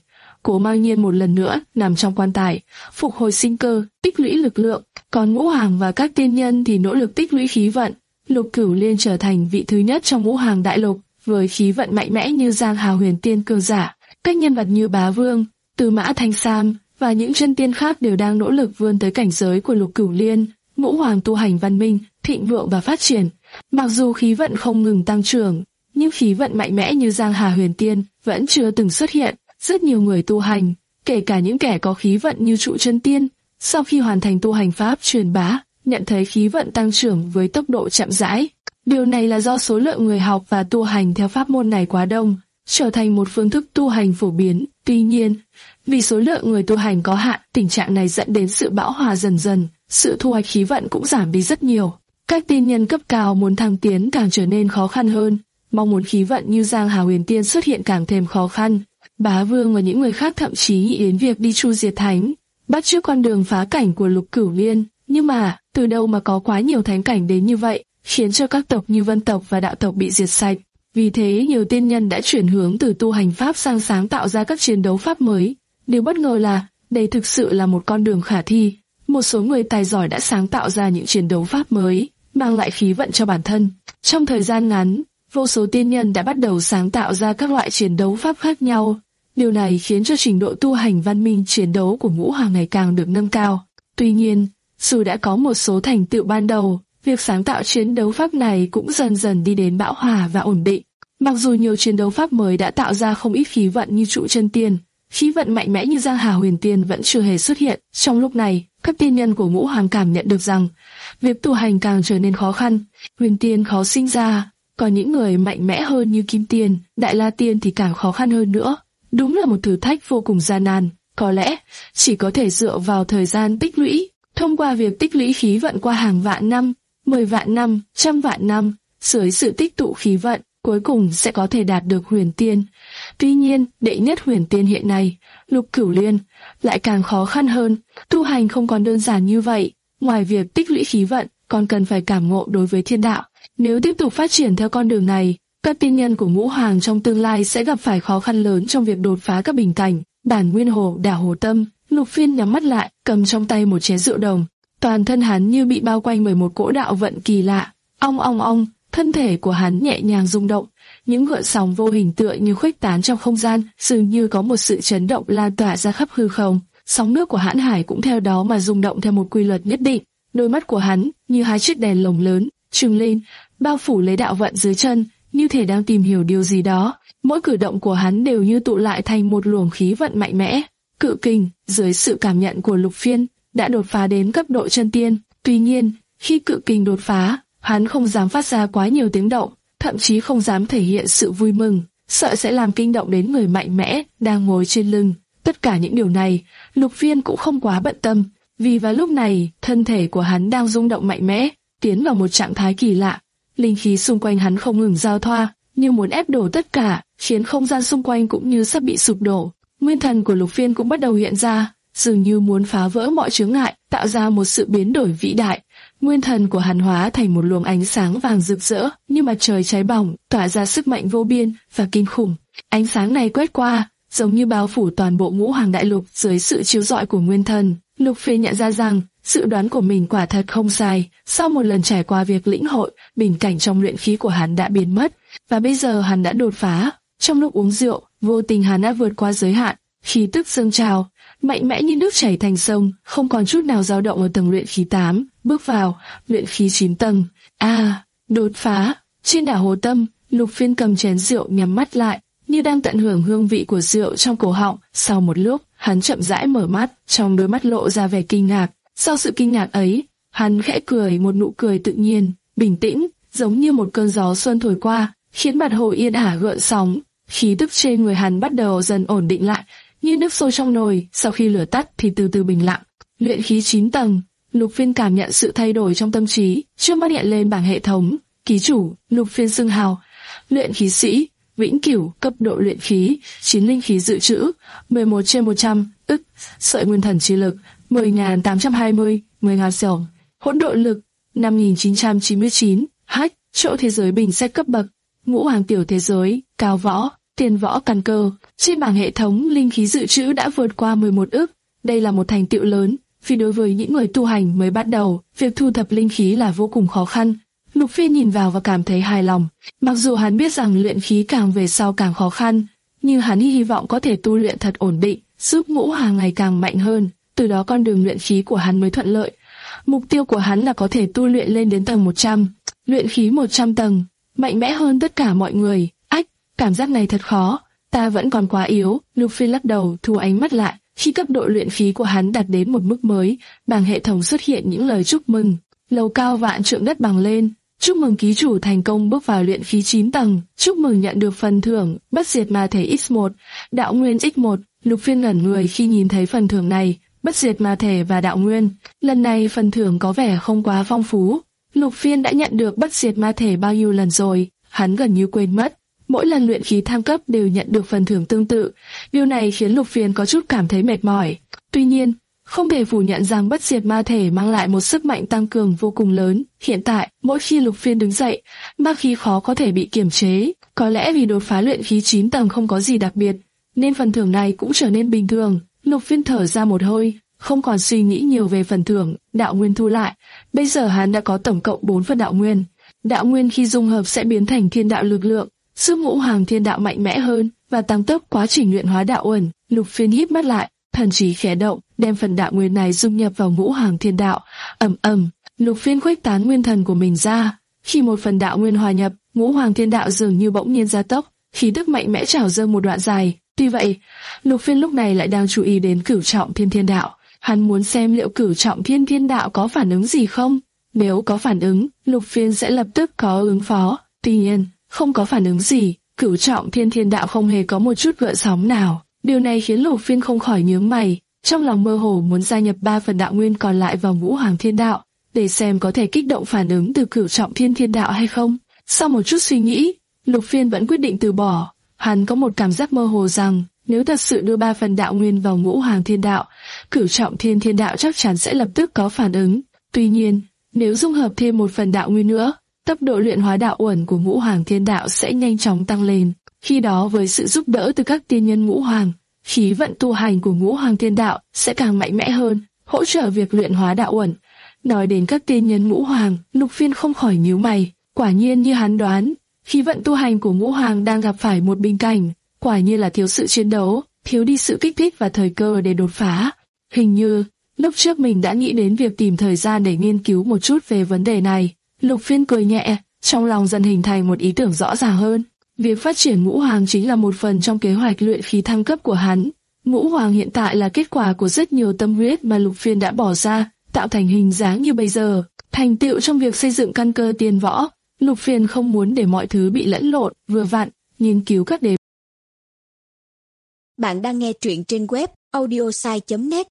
B: Cố Mang Nhiên một lần nữa nằm trong quan tài, phục hồi sinh cơ, tích lũy lực lượng, còn Ngũ Hoàng và các tiên nhân thì nỗ lực tích lũy khí vận. Lục Cửu Liên trở thành vị thứ nhất trong Ngũ Hoàng đại lục, với khí vận mạnh mẽ như Giang Hà Huyền Tiên cường giả. Các nhân vật như Bá Vương, Tư Mã Thanh Sam và những chân tiên khác đều đang nỗ lực vươn tới cảnh giới của Lục Cửu Liên. Ngũ Hoàng tu hành văn minh, thịnh vượng và phát triển. Mặc dù khí vận không ngừng tăng trưởng, nhưng khí vận mạnh mẽ như Giang Hà Huyền Tiên vẫn chưa từng xuất hiện. Rất nhiều người tu hành, kể cả những kẻ có khí vận như trụ chân tiên, sau khi hoàn thành tu hành pháp truyền bá, nhận thấy khí vận tăng trưởng với tốc độ chậm rãi. Điều này là do số lượng người học và tu hành theo pháp môn này quá đông, trở thành một phương thức tu hành phổ biến. Tuy nhiên, vì số lượng người tu hành có hạn, tình trạng này dẫn đến sự bão hòa dần dần, sự thu hoạch khí vận cũng giảm đi rất nhiều. Các tiên nhân cấp cao muốn thăng tiến càng trở nên khó khăn hơn, mong muốn khí vận như Giang Hà Huyền Tiên xuất hiện càng thêm khó khăn. Bá Vương và những người khác thậm chí nghĩ đến việc đi Chu Diệt Thánh, bắt chước con đường phá cảnh của Lục Cửu Liên. Nhưng mà, từ đâu mà có quá nhiều thánh cảnh đến như vậy, khiến cho các tộc như Vân tộc và Đạo tộc bị diệt sạch. Vì thế nhiều tiên nhân đã chuyển hướng từ tu hành pháp sang sáng tạo ra các chiến đấu pháp mới. Điều bất ngờ là, đây thực sự là một con đường khả thi. Một số người tài giỏi đã sáng tạo ra những chiến đấu pháp mới, mang lại khí vận cho bản thân. Trong thời gian ngắn, vô số tiên nhân đã bắt đầu sáng tạo ra các loại chiến đấu pháp khác nhau. Điều này khiến cho trình độ tu hành văn minh chiến đấu của Ngũ Hoàng ngày càng được nâng cao. Tuy nhiên, dù đã có một số thành tựu ban đầu, việc sáng tạo chiến đấu pháp này cũng dần dần đi đến bão hòa và ổn định. Mặc dù nhiều chiến đấu pháp mới đã tạo ra không ít khí vận như trụ chân tiên, khí vận mạnh mẽ như Giang Hà Huyền Tiên vẫn chưa hề xuất hiện. Trong lúc này, các tiên nhân của Ngũ Hoàng cảm nhận được rằng việc tu hành càng trở nên khó khăn, Huyền Tiên khó sinh ra, còn những người mạnh mẽ hơn như Kim Tiên, Đại La Tiên thì càng khó khăn hơn nữa. Đúng là một thử thách vô cùng gian nan, có lẽ chỉ có thể dựa vào thời gian tích lũy, thông qua việc tích lũy khí vận qua hàng vạn năm, mười vạn năm, trăm vạn năm, dưới sự tích tụ khí vận, cuối cùng sẽ có thể đạt được Huyền Tiên. Tuy nhiên, đệ nhất Huyền Tiên hiện nay, Lục Cửu Liên, lại càng khó khăn hơn. Tu hành không còn đơn giản như vậy, ngoài việc tích lũy khí vận, còn cần phải cảm ngộ đối với thiên đạo. Nếu tiếp tục phát triển theo con đường này, các tiên nhân của Ngũ Hoàng trong tương lai sẽ gặp phải khó khăn lớn trong việc đột phá các bình cảnh. Bản Nguyên Hồ Đảo Hồ Tâm, Lục Phiên nhắm mắt lại, cầm trong tay một chén rượu đồng. Toàn thân hắn như bị bao quanh bởi một cỗ đạo vận kỳ lạ. Ong ong ong, thân thể của hắn nhẹ nhàng rung động, những gợn sóng vô hình tựa như khuếch tán trong không gian, dường như có một sự chấn động lan tỏa ra khắp hư không. Sóng nước của Hãn Hải cũng theo đó mà rung động theo một quy luật nhất định. Đôi mắt của hắn như hai chiếc đèn lồng lớn, trừng lên, bao phủ lấy đạo vận dưới chân, như thể đang tìm hiểu điều gì đó. Mỗi cử động của hắn đều như tụ lại thành một luồng khí vận mạnh mẽ. Cự kình, dưới sự cảm nhận của Lục Phiên, đã đột phá đến cấp độ chân tiên. Tuy nhiên, khi cự kình đột phá, hắn không dám phát ra quá nhiều tiếng động, thậm chí không dám thể hiện sự vui mừng, sợ sẽ làm kinh động đến người mạnh mẽ đang ngồi trên lưng. Tất cả những điều này, Lục Phiên cũng không quá bận tâm, vì vào lúc này, thân thể của hắn đang rung động mạnh mẽ, tiến vào một trạng thái kỳ lạ. Linh khí xung quanh hắn không ngừng giao thoa, như muốn ép đổ tất cả, khiến không gian xung quanh cũng như sắp bị sụp đổ. Nguyên thần của Lục Phiên cũng bắt đầu hiện ra, dường như muốn phá vỡ mọi chướng ngại, tạo ra một sự biến đổi vĩ đại. Nguyên thần của hắn hóa thành một luồng ánh sáng vàng rực rỡ, như mặt trời cháy bỏng, tỏa ra sức mạnh vô biên và kinh khủng. Ánh sáng này quét qua, giống như bao phủ toàn bộ Ngũ Hoàng đại lục dưới sự chiếu rọi của nguyên thần. Lục Phiên nhận ra rằng dự đoán của mình quả thật không sai. Sau một lần trải qua việc lĩnh hội, bình cảnh trong luyện khí của hắn đã biến mất, và bây giờ hắn đã đột phá. Trong lúc uống rượu, vô tình hắn đã vượt qua giới hạn, khí tức dâng trào, mạnh mẽ như nước chảy thành sông, không còn chút nào dao động ở tầng luyện khí tám, bước vào luyện khí chín tầng. A, à, đột phá. Trên đảo Hồ Tâm, Lục Phiên cầm chén rượu nhắm mắt lại, như đang tận hưởng hương vị của rượu trong cổ họng. Sau một lúc, hắn chậm rãi mở mắt, trong đôi mắt lộ ra vẻ kinh ngạc. Sau sự kinh ngạc ấy, hắn khẽ cười một nụ cười tự nhiên, bình tĩnh, giống như một cơn gió xuân thổi qua, khiến mặt hồ yên ả gợn sóng. Khí tức trên người hắn bắt đầu dần ổn định lại, như nước sôi trong nồi, sau khi lửa tắt thì từ từ bình lặng. Luyện khí chín tầng, Lục Phiên cảm nhận sự thay đổi trong tâm trí, trước mắt hiện lên bảng hệ thống. Ký chủ, Lục Phiên xưng hào, luyện khí sĩ, vĩnh cửu, cấp độ luyện khí, chín linh khí dự trữ, mười một trên một trăm, ức, sợi nguyên thần chi lực, mười nghìn tám trăm hai mươi, mười nghìn sổng, hỗn độn lực, năm nghìn chín trăm chín mươi chín, hách, chỗ thế giới bình xét cấp bậc, Ngũ Hoàng tiểu thế giới, cao võ, Tiền võ căn cơ, trên bảng hệ thống linh khí dự trữ đã vượt qua mười một ức. Đây là một thành tựu lớn, vì đối với những người tu hành mới bắt đầu, việc thu thập linh khí là vô cùng khó khăn. Lục Phiên nhìn vào và cảm thấy hài lòng. Mặc dù hắn biết rằng luyện khí càng về sau càng khó khăn, nhưng hắn hy vọng có thể tu luyện thật ổn định, giúp ngũ hàng ngày càng mạnh hơn, từ đó con đường luyện khí của hắn mới thuận lợi. Mục tiêu của hắn là có thể tu luyện lên đến tầng một trăm, luyện khí một trăm tầng, mạnh mẽ hơn tất cả mọi người. Ách, cảm giác này thật khó, ta vẫn còn quá yếu. Lục Phiên lắc đầu, thu ánh mắt lại. Khi cấp độ luyện khí của hắn đạt đến một mức mới, bảng hệ thống xuất hiện những lời chúc mừng. Lầu cao vạn trượng đất bằng lên, chúc mừng ký chủ thành công bước vào luyện khí chín tầng, chúc mừng nhận được phần thưởng bất diệt ma thể x một, đạo nguyên x một. Lục Phiên ngẩn người khi nhìn thấy phần thưởng này, bất diệt ma thể và đạo nguyên. Lần này phần thưởng có vẻ không quá phong phú. Lục Phiên đã nhận được bất diệt ma thể bao nhiêu lần rồi, hắn gần như quên mất. Mỗi lần luyện khí thăng cấp đều nhận được phần thưởng tương tự, điều này khiến Lục Phiên có chút cảm thấy mệt mỏi. Tuy nhiên, không thể phủ nhận rằng bất diệt ma thể mang lại một sức mạnh tăng cường vô cùng lớn. Hiện tại, mỗi khi Lục Phiên đứng dậy, ma khí khó có thể bị kiềm chế. Có lẽ vì đột phá luyện khí chín tầng không có gì đặc biệt, nên phần thưởng này cũng trở nên bình thường. Lục Phiên thở ra một hơi, không còn suy nghĩ nhiều về phần thưởng. Đạo nguyên thu lại, bây giờ hắn đã có tổng cộng bốn phần đạo nguyên. Đạo nguyên khi dung hợp sẽ biến thành thiên đạo lực lượng, giúp ngũ hàng thiên đạo mạnh mẽ hơn và tăng tốc quá trình luyện hóa đạo uẩn. Lục Phiên híp mắt lại, thần trí khẽ động, đem phần đạo nguyên này dung nhập vào ngũ hàng thiên đạo. Ầm ầm, Lục Phiên khuếch tán nguyên thần của mình ra. Khi một phần đạo nguyên hòa nhập, ngũ hoàng thiên đạo dường như bỗng nhiên gia tốc, khí tức mạnh mẽ trào dâng một đoạn dài. Tuy vậy, Lục Phiên lúc này lại đang chú ý đến cửu trọng thiên thiên đạo. Hắn muốn xem liệu cửu trọng thiên thiên đạo có phản ứng gì không. Nếu có phản ứng, Lục Phiên sẽ lập tức có ứng phó. Tuy nhiên, không có phản ứng gì, cửu trọng thiên thiên đạo không hề có một chút gợn sóng nào. Điều này khiến Lục Phiên không khỏi nhướng mày, trong lòng mơ hồ muốn gia nhập ba phần đạo nguyên còn lại vào ngũ hoàng thiên đạo, để xem có thể kích động phản ứng từ cửu trọng thiên thiên đạo hay không. Sau một chút suy nghĩ, Lục Phiên vẫn quyết định từ bỏ. Hắn có một cảm giác mơ hồ rằng, nếu thật sự đưa ba phần đạo nguyên vào ngũ hoàng thiên đạo, cửu trọng thiên thiên đạo chắc chắn sẽ lập tức có phản ứng. Tuy nhiên, nếu dung hợp thêm một phần đạo nguyên nữa, tốc độ luyện hóa đạo uẩn của ngũ hoàng thiên đạo sẽ nhanh chóng tăng lên. Khi đó với sự giúp đỡ từ các tiên nhân ngũ hoàng, khí vận tu hành của ngũ hoàng thiên đạo sẽ càng mạnh mẽ hơn, hỗ trợ việc luyện hóa đạo uẩn. Nói đến các tiên nhân ngũ hoàng, Lục Phiên không khỏi nhíu mày. Quả nhiên như hắn đoán, khí vận tu hành của ngũ hoàng đang gặp phải một bình cảnh. Quả nhiên là thiếu sự chiến đấu, thiếu đi sự kích thích và thời cơ để đột phá. Hình như lúc trước mình đã nghĩ đến việc tìm thời gian để nghiên cứu một chút về vấn đề này. Lục Phiên cười nhẹ, trong lòng dần hình thành một ý tưởng rõ ràng hơn. Việc phát triển ngũ hoàng chính là một phần trong kế hoạch luyện khí thăng cấp của hắn. Ngũ hoàng hiện tại là kết quả của rất nhiều tâm huyết mà Lục Phiên đã bỏ ra, tạo thành hình dáng như bây giờ. Thành tựu trong việc xây dựng căn cơ tiên võ, Lục Phiên không muốn để mọi thứ bị lẫn lộn, vừa vặn, nghiên cứu các đề.
C: Bạn đang nghe truyện trên web audiosai chấm net.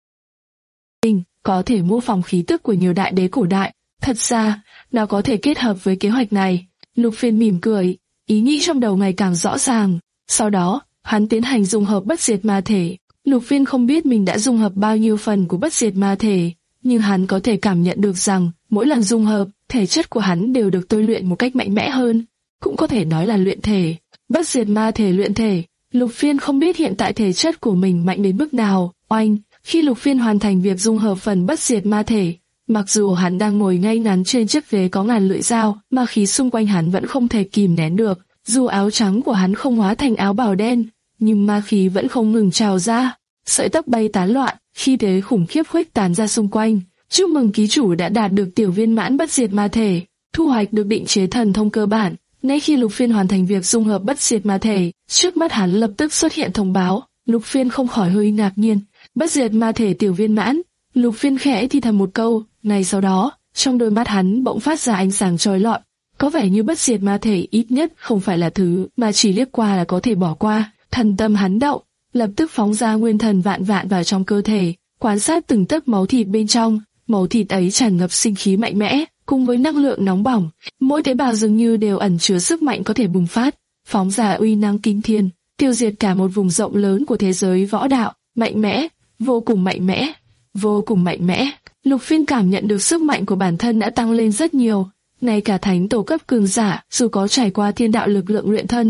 B: Có thể mô phỏng khí tức của nhiều đại đế cổ đại. Thật ra, nó có thể kết hợp với kế hoạch này. Lục Phiên mỉm cười, ý nghĩ trong đầu ngày càng rõ ràng. Sau đó, hắn tiến hành dung hợp bất diệt ma thể. Lục Phiên không biết mình đã dung hợp bao nhiêu phần của bất diệt ma thể, nhưng hắn có thể cảm nhận được rằng mỗi lần dung hợp, thể chất của hắn đều được tôi luyện một cách mạnh mẽ hơn. Cũng có thể nói là luyện thể. Bất diệt ma thể luyện thể. Lục Phiên không biết hiện tại thể chất của mình mạnh đến mức nào. Oanh, khi Lục Phiên hoàn thành việc dung hợp phần bất diệt ma thể, mặc dù hắn đang ngồi ngay ngắn trên chiếc ghế có ngàn lưỡi dao, ma khí xung quanh hắn vẫn không thể kìm nén được. Dù áo trắng của hắn không hóa thành áo bào đen, nhưng ma khí vẫn không ngừng trào ra. Sợi tóc bay tán loạn, khi thế khủng khiếp khuếch tán ra xung quanh. Chúc mừng ký chủ đã đạt được tiểu viên mãn bất diệt ma thể, thu hoạch được định chế thần thông cơ bản. Ngay khi Lục Phiên hoàn thành việc dung hợp bất diệt ma thể, trước mắt hắn lập tức xuất hiện thông báo. Lục Phiên không khỏi hơi ngạc nhiên. Bất diệt ma thể tiểu viên mãn. Lục Phiên khẽ thì thầm một câu. Ngay sau đó, trong đôi mắt hắn bỗng phát ra ánh sáng chói lọi. Có vẻ như bất diệt ma thể ít nhất không phải là thứ mà chỉ liếc qua là có thể bỏ qua. Thần tâm hắn động, lập tức phóng ra nguyên thần vạn vạn vào trong cơ thể, quan sát từng tấc máu thịt bên trong. Máu thịt ấy tràn ngập sinh khí mạnh mẽ, cùng với năng lượng nóng bỏng. Mỗi tế bào dường như đều ẩn chứa sức mạnh có thể bùng phát, phóng ra uy năng kinh thiên, tiêu diệt cả một vùng rộng lớn của thế giới võ đạo. Mạnh mẽ, vô cùng mạnh mẽ, vô cùng mạnh mẽ. Lục Phiên cảm nhận được sức mạnh của bản thân đã tăng lên rất nhiều. Ngay cả thánh tổ cấp cường giả, dù có trải qua thiên đạo lực lượng luyện thân,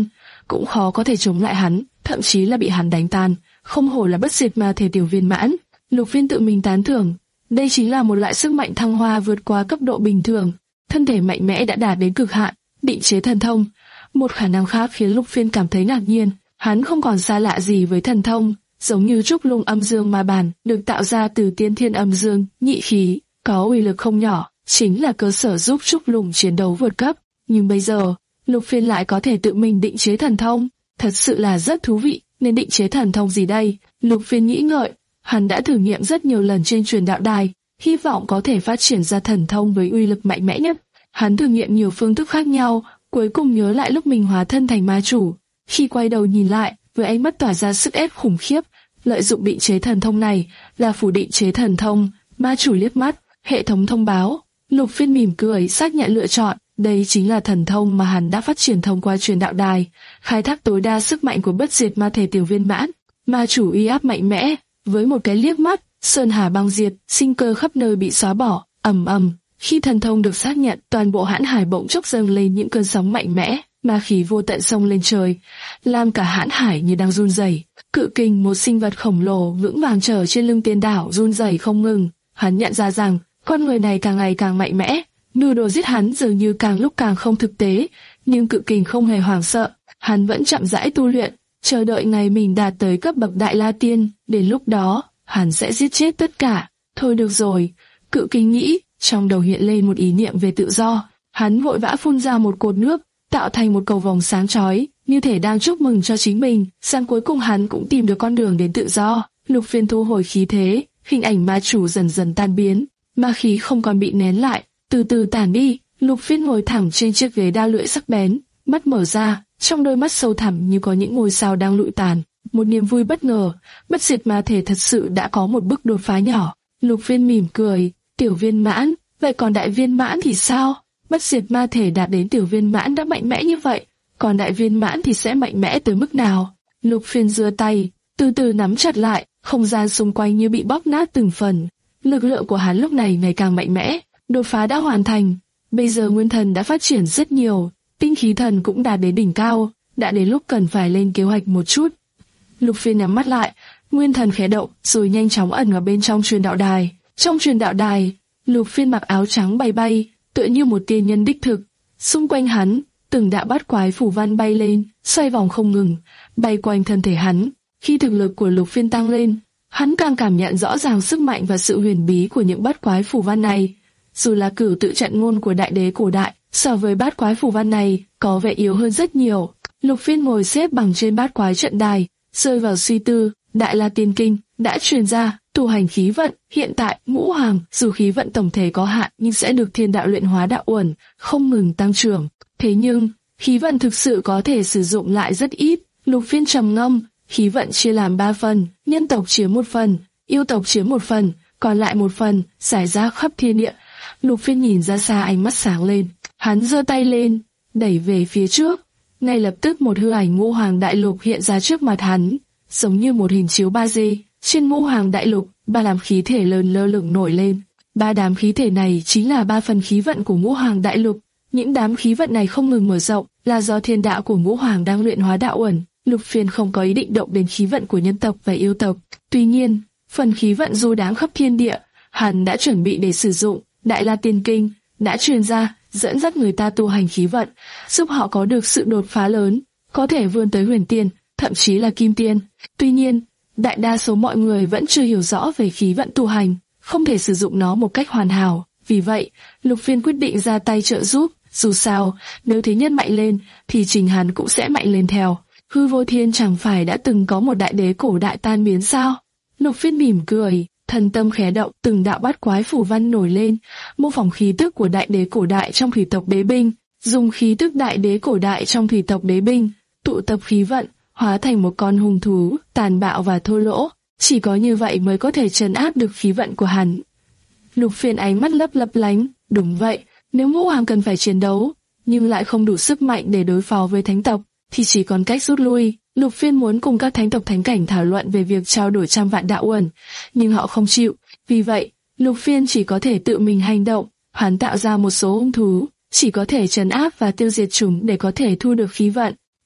B: cũng khó có thể chống lại hắn, thậm chí là bị hắn đánh tan. Không hổ là bất diệt ma thể tiểu viên mãn. Lục Phiên tự mình tán thưởng, đây chính là một loại sức mạnh thăng hoa vượt qua cấp độ bình thường. Thân thể mạnh mẽ đã đạt đến cực hạn, định chế thần thông. Một khả năng khác khiến Lục Phiên cảm thấy ngạc nhiên, hắn không còn xa lạ gì với thần thông, giống như trúc lung âm dương ma bản, được tạo ra từ tiên thiên âm dương, nhị khí, có uy lực không nhỏ, chính là cơ sở giúp trúc lung chiến đấu vượt cấp. Nhưng bây giờ, Lục Phiên lại có thể tự mình định chế thần thông, thật sự là rất thú vị. Nên định chế thần thông gì đây? Lục Phiên nghĩ ngợi, hắn đã thử nghiệm rất nhiều lần trên truyền đạo đài, hy vọng có thể phát triển ra thần thông với uy lực mạnh mẽ nhất. Hắn thử nghiệm nhiều phương thức khác nhau, cuối cùng nhớ lại lúc mình hóa thân thành ma chủ. Khi quay đầu nhìn lại, với ánh mắt tỏa ra sức ép khủng khiếp, lợi dụng định chế thần thông này là phủ định chế thần thông. Ma chủ liếc mắt, hệ thống thông báo. Lục Phiên mỉm cười, xác nhận lựa chọn. Đây chính là thần thông mà hắn đã phát triển thông qua truyền đạo đài, khai thác tối đa sức mạnh của bất diệt ma thể tiểu viên mãn. Ma chủ uy áp mạnh mẽ, với một cái liếc mắt, sơn hà băng diệt, sinh cơ khắp nơi bị xóa bỏ. Ầm ầm, khi thần thông được xác nhận, toàn bộ hãn hải bỗng chốc dâng lên những cơn sóng mạnh mẽ, ma khí vô tận xông lên trời, làm cả hãn hải như đang run rẩy. Cự kình, một sinh vật khổng lồ vững vàng trở trên lưng tiên đảo, run rẩy không ngừng. Hắn nhận ra rằng con người này càng ngày càng mạnh mẽ. Mưu đồ giết hắn dường như càng lúc càng không thực tế, nhưng cự kình không hề hoảng sợ, hắn vẫn chậm rãi tu luyện, chờ đợi ngày mình đạt tới cấp bậc đại la tiên, đến lúc đó, hắn sẽ giết chết tất cả. Thôi được rồi, cự kình nghĩ, trong đầu hiện lên một ý niệm về tự do, hắn vội vã phun ra một cột nước, tạo thành một cầu vồng sáng chói, như thể đang chúc mừng cho chính mình, rằng cuối cùng hắn cũng tìm được con đường đến tự do. Lục Phiên thu hồi khí thế, hình ảnh ma chủ dần dần tan biến, ma khí không còn bị nén lại, từ từ tản đi. Lục Phiên ngồi thẳng trên chiếc ghế đao lưỡi sắc bén, mắt mở ra, trong đôi mắt sâu thẳm như có những ngôi sao đang lụi tàn. Một niềm vui bất ngờ, bất diệt ma thể thật sự đã có một bước đột phá nhỏ. Lục Phiên mỉm cười, tiểu viên mãn, vậy còn đại viên mãn thì sao? Bất diệt ma thể đạt đến tiểu viên mãn đã mạnh mẽ như vậy, còn đại viên mãn thì sẽ mạnh mẽ tới mức nào? Lục Phiên giơ tay, từ từ nắm chặt lại, không gian xung quanh như bị bóp nát từng phần. Lực lượng của hắn lúc này ngày càng mạnh mẽ. Đột phá đã hoàn thành, bây giờ nguyên thần đã phát triển rất nhiều, tinh khí thần cũng đạt đến đỉnh cao, đã đến lúc cần phải lên kế hoạch một chút. Lục Phiên nhắm mắt lại, nguyên thần khẽ động, rồi nhanh chóng ẩn vào bên trong truyền đạo đài. Trong truyền đạo đài, Lục Phiên mặc áo trắng bay bay, tựa như một tiên nhân đích thực. Xung quanh hắn, từng đạo bát quái phù văn bay lên, xoay vòng không ngừng, bay quanh thân thể hắn. Khi thực lực của Lục Phiên tăng lên, hắn càng cảm nhận rõ ràng sức mạnh và sự huyền bí của những bát quái phù văn này. Dù là cửu tự trận ngôn của đại đế cổ đại, so với bát quái phù văn này, có vẻ yếu hơn rất nhiều. Lục Phiên ngồi xếp bằng trên bát quái trận đài, rơi vào suy tư. Đại La Tiên Kinh đã truyền ra, tu hành khí vận. Hiện tại ngũ hoàng, dù khí vận tổng thể có hạn, nhưng sẽ được thiên đạo luyện hóa đạo uẩn, không ngừng tăng trưởng. Thế nhưng khí vận thực sự có thể sử dụng lại rất ít. Lục Phiên trầm ngâm, khí vận chia làm ba phần, nhân tộc chiếm một phần, yêu tộc chiếm một phần, còn lại một phần rải rác khắp thiên địa. Lục Phiên nhìn ra xa, ánh mắt sáng lên, hắn giơ tay lên, đẩy về phía trước. Ngay lập tức một hư ảnh ngũ hoàng đại lục hiện ra trước mặt hắn, giống như một hình chiếu ba D. Trên ngũ hoàng đại lục, ba đám khí thể lớn lơ lửng nổi lên. Ba đám khí thể này chính là ba phần khí vận của ngũ hoàng đại lục. Những đám khí vận này không ngừng mở rộng, là do thiên đạo của ngũ hoàng đang luyện hóa đạo uẩn. Lục Phiên không có ý định động đến khí vận của nhân tộc và yêu tộc. Tuy nhiên, phần khí vận du đãng khắp thiên địa, hắn đã chuẩn bị để sử dụng. Đại La Tiên Kinh đã truyền ra, dẫn dắt người ta tu hành khí vận, giúp họ có được sự đột phá lớn, có thể vươn tới huyền tiên, thậm chí là kim tiên. Tuy nhiên, đại đa số mọi người vẫn chưa hiểu rõ về khí vận tu hành, không thể sử dụng nó một cách hoàn hảo. Vì vậy, Lục Phiên quyết định ra tay trợ giúp. Dù sao, nếu thế nhân mạnh lên, thì chính hắn cũng sẽ mạnh lên theo. Hư Vô Thiên chẳng phải đã từng có một đại đế cổ đại tan biến sao? Lục Phiên mỉm cười, thần tâm khẽ động, từng đạo bát quái phù văn nổi lên, mô phỏng khí tức của đại đế cổ đại trong thủy tộc đế binh, dùng khí tức đại đế cổ đại trong thủy tộc đế binh, tụ tập khí vận, hóa thành một con hung thú, tàn bạo và thô lỗ. Chỉ có như vậy mới có thể trấn áp được khí vận của hắn. Lục Phiên ánh mắt lấp lấp lánh, đúng vậy, nếu ngũ hoàng cần phải chiến đấu, nhưng lại không đủ sức mạnh để đối phó với thánh tộc, thì chỉ còn cách rút lui. Lục Phiên muốn cùng các thánh tộc thánh cảnh thảo luận về việc trao đổi trăm vạn đạo uẩn, nhưng họ không chịu. Vì vậy, Lục Phiên chỉ có thể tự mình hành động. Hắn tạo ra một số hung thú, chỉ có thể trấn áp và tiêu diệt chúng để có thể thu được khí vận.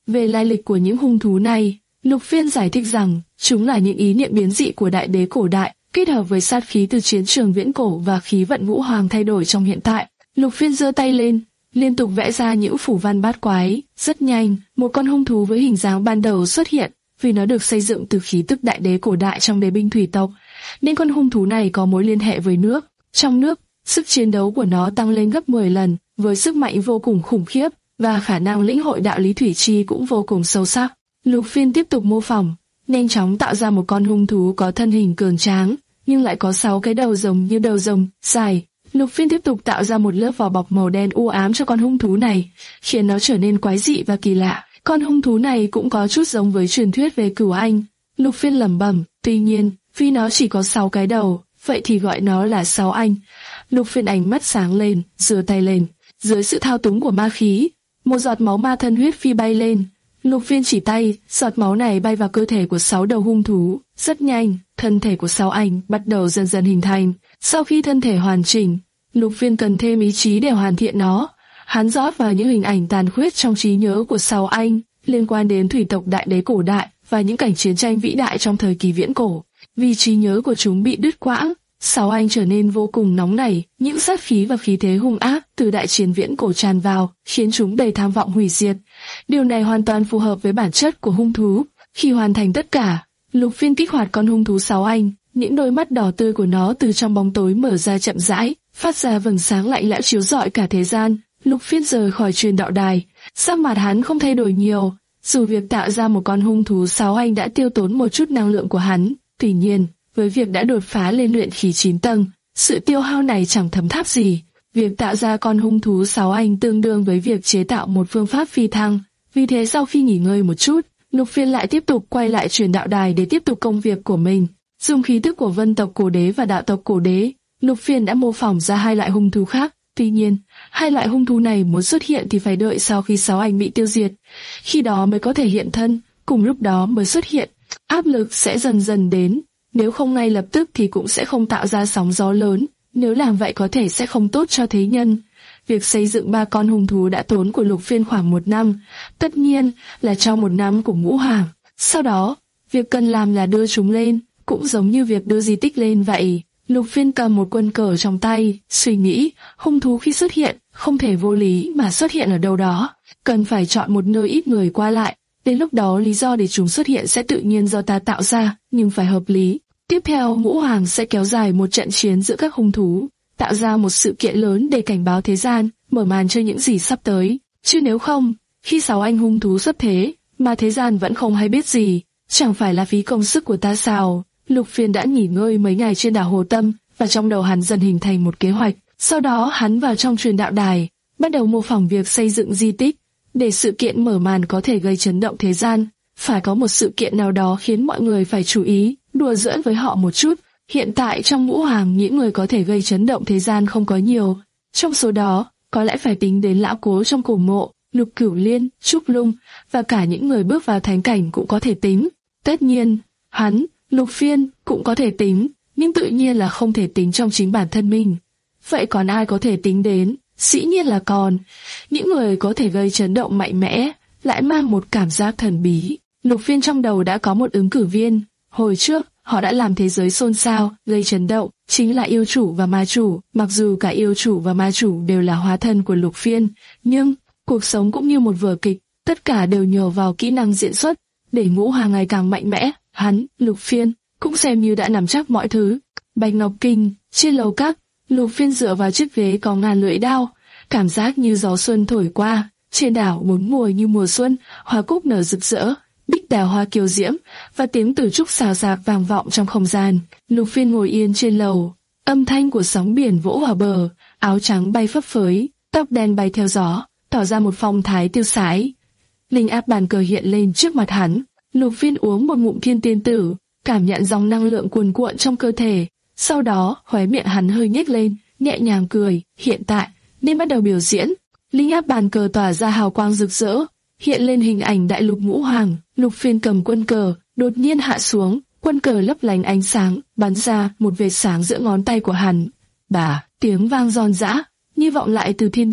B: Về lai lịch của những hung thú này, Lục Phiên giải thích rằng chúng là những ý niệm biến dị của đại đế cổ đại, kết hợp với sát khí từ chiến trường viễn cổ và khí vận ngũ hoàng thay đổi trong hiện tại. Lục Phiên giơ tay lên, liên tục vẽ ra những phủ văn bát quái. Rất nhanh, một con hung thú với hình dáng ban đầu xuất hiện, vì nó được xây dựng từ khí tức đại đế cổ đại trong đế binh thủy tộc, nên con hung thú này có mối liên hệ với nước. Trong nước, sức chiến đấu của nó tăng lên gấp mười lần, với sức mạnh vô cùng khủng khiếp, và khả năng lĩnh hội đạo lý thủy chi cũng vô cùng sâu sắc. Lục Phiên tiếp tục mô phỏng, nhanh chóng tạo ra một con hung thú có thân hình cường tráng, nhưng lại có sáu cái đầu rồng như đầu rồng, dài. Lục Phiên tiếp tục tạo ra một lớp vỏ bọc màu đen u ám cho con hung thú này, khiến nó trở nên quái dị và kỳ lạ. Con hung thú này cũng có chút giống với truyền thuyết về Cửu Anh. Lục Phiên lẩm bẩm, tuy nhiên, vì nó chỉ có sáu cái đầu, vậy thì gọi nó là sáu anh. Lục Phiên ánh mắt sáng lên, giơ tay lên, dưới sự thao túng của ma khí, một giọt máu ma thân huyết phi bay lên. Lục Phiên chỉ tay, giọt máu này bay vào cơ thể của sáu đầu hung thú. Rất nhanh, thân thể của sáu anh bắt đầu dần dần hình thành. Sau khi thân thể hoàn chỉnh, Lục Phiên cần thêm ý chí để hoàn thiện nó. Hắn rót vào những hình ảnh tàn khuyết trong trí nhớ của sáu anh, liên quan đến thủy tộc đại đế cổ đại và những cảnh chiến tranh vĩ đại trong thời kỳ viễn cổ. Vì trí nhớ của chúng bị đứt quãng, sáu anh trở nên vô cùng nóng nảy, những sát khí và khí thế hung ác từ đại chiến viễn cổ tràn vào, khiến chúng đầy tham vọng hủy diệt. Điều này hoàn toàn phù hợp với bản chất của hung thú. Khi hoàn thành tất cả, Lục Phiên kích hoạt con hung thú sáu anh, những đôi mắt đỏ tươi của nó từ trong bóng tối mở ra chậm rãi, phát ra vầng sáng lạnh lẽo chiếu rọi cả thế gian. Lục Phiên rời khỏi truyền đạo đài, sắc mặt hắn không thay đổi nhiều, dù việc tạo ra một con hung thú sáu anh đã tiêu tốn một chút năng lượng của hắn. Tuy nhiên, với việc đã đột phá lên luyện khí chín tầng, sự tiêu hao này chẳng thấm tháp gì. Việc tạo ra con hung thú sáu anh tương đương với việc chế tạo một phương pháp phi thăng. Vì thế sau khi nghỉ ngơi một chút, Lục Phiên lại tiếp tục quay lại truyền đạo đài để tiếp tục công việc của mình. Dùng khí tức của vân tộc cổ đế và đạo tộc cổ đế, Lục Phiên đã mô phỏng ra hai loại hung thú khác. Tuy nhiên, hai loại hung thú này muốn xuất hiện thì phải đợi sau khi sáu anh bị tiêu diệt, khi đó mới có thể hiện thân, cùng lúc đó mới xuất hiện. Áp lực sẽ dần dần đến, nếu không ngay lập tức thì cũng sẽ không tạo ra sóng gió lớn, nếu làm vậy có thể sẽ không tốt cho thế nhân. Việc xây dựng ba con hung thú đã tốn của Lục Phiên khoảng một năm, tất nhiên là trong một năm của Ngũ Hoàng. Sau đó, việc cần làm là đưa chúng lên, cũng giống như việc đưa di tích lên vậy. Lục Phiên cầm một quân cờ trong tay, suy nghĩ, hung thú khi xuất hiện, không thể vô lý mà xuất hiện ở đâu đó, cần phải chọn một nơi ít người qua lại. Đến lúc đó lý do để chúng xuất hiện sẽ tự nhiên do ta tạo ra, nhưng phải hợp lý. Tiếp theo, Ngũ Hoàng sẽ kéo dài một trận chiến giữa các hung thú, tạo ra một sự kiện lớn để cảnh báo thế gian, mở màn cho những gì sắp tới. Chứ nếu không, khi sáu anh hung thú xuất thế, mà thế gian vẫn không hay biết gì, chẳng phải là phí công sức của ta sao? Lục Phiên đã nghỉ ngơi mấy ngày trên đảo Hồ Tâm, và trong đầu hắn dần hình thành một kế hoạch. Sau đó hắn vào trong truyền đạo đài, bắt đầu mô phỏng việc xây dựng di tích. Để sự kiện mở màn có thể gây chấn động thế gian, phải có một sự kiện nào đó khiến mọi người phải chú ý, đùa giỡn với họ một chút. Hiện tại trong Ngũ Hoàng những người có thể gây chấn động thế gian không có nhiều. Trong số đó, có lẽ phải tính đến lão cố trong cổ mộ, Lục Cửu Liên, Trúc Lung, và cả những người bước vào thánh cảnh cũng có thể tính. Tất nhiên, hắn, Lục Phiên, cũng có thể tính, nhưng tự nhiên là không thể tính trong chính bản thân mình. Vậy còn ai có thể tính đến? Dĩ nhiên là còn những người có thể gây chấn động mạnh mẽ, lại mang một cảm giác thần bí. Lục Phiên trong đầu đã có một ứng cử viên. Hồi trước, họ đã làm thế giới xôn xao, gây chấn động, chính là yêu chủ và ma chủ. Mặc dù cả yêu chủ và ma chủ đều là hóa thân của Lục Phiên, nhưng cuộc sống cũng như một vở kịch, tất cả đều nhờ vào kỹ năng diễn xuất. Để Ngũ Hoàng ngày càng mạnh mẽ, hắn, Lục Phiên, cũng xem như đã nắm chắc mọi thứ. Bạch Ngọc Kinh, trên lầu các, Lục Phiên dựa vào chiếc ghế có ngàn lưỡi đao, cảm giác như gió xuân thổi qua. Trên đảo bốn mùa như mùa xuân, hoa cúc nở rực rỡ, bích đào hoa kiều diễm, và tiếng từ trúc xào xạc vang vọng trong không gian. Lục Phiên ngồi yên trên lầu, âm thanh của sóng biển vỗ vào bờ, áo trắng bay phấp phới, tóc đen bay theo gió, tỏ ra một phong thái tiêu sái. Linh áp bàn cờ hiện lên trước mặt hắn. Lục Phiên uống một ngụm thiên tiên tử, cảm nhận dòng năng lượng cuồn cuộn trong cơ thể. Sau đó, khóe miệng hắn hơi nhếch lên, nhẹ nhàng cười. Hiện tại, nên bắt đầu biểu diễn. Linh áp bàn cờ tỏa ra hào quang rực rỡ, hiện lên hình ảnh đại lục Ngũ Hoàng. Lục Phiên cầm quân cờ, đột nhiên hạ xuống, quân cờ lấp lánh ánh sáng, bắn ra một vệt sáng giữa ngón tay của hắn. Bà, tiếng vang giòn giã, như vọng lại từ thiên địa,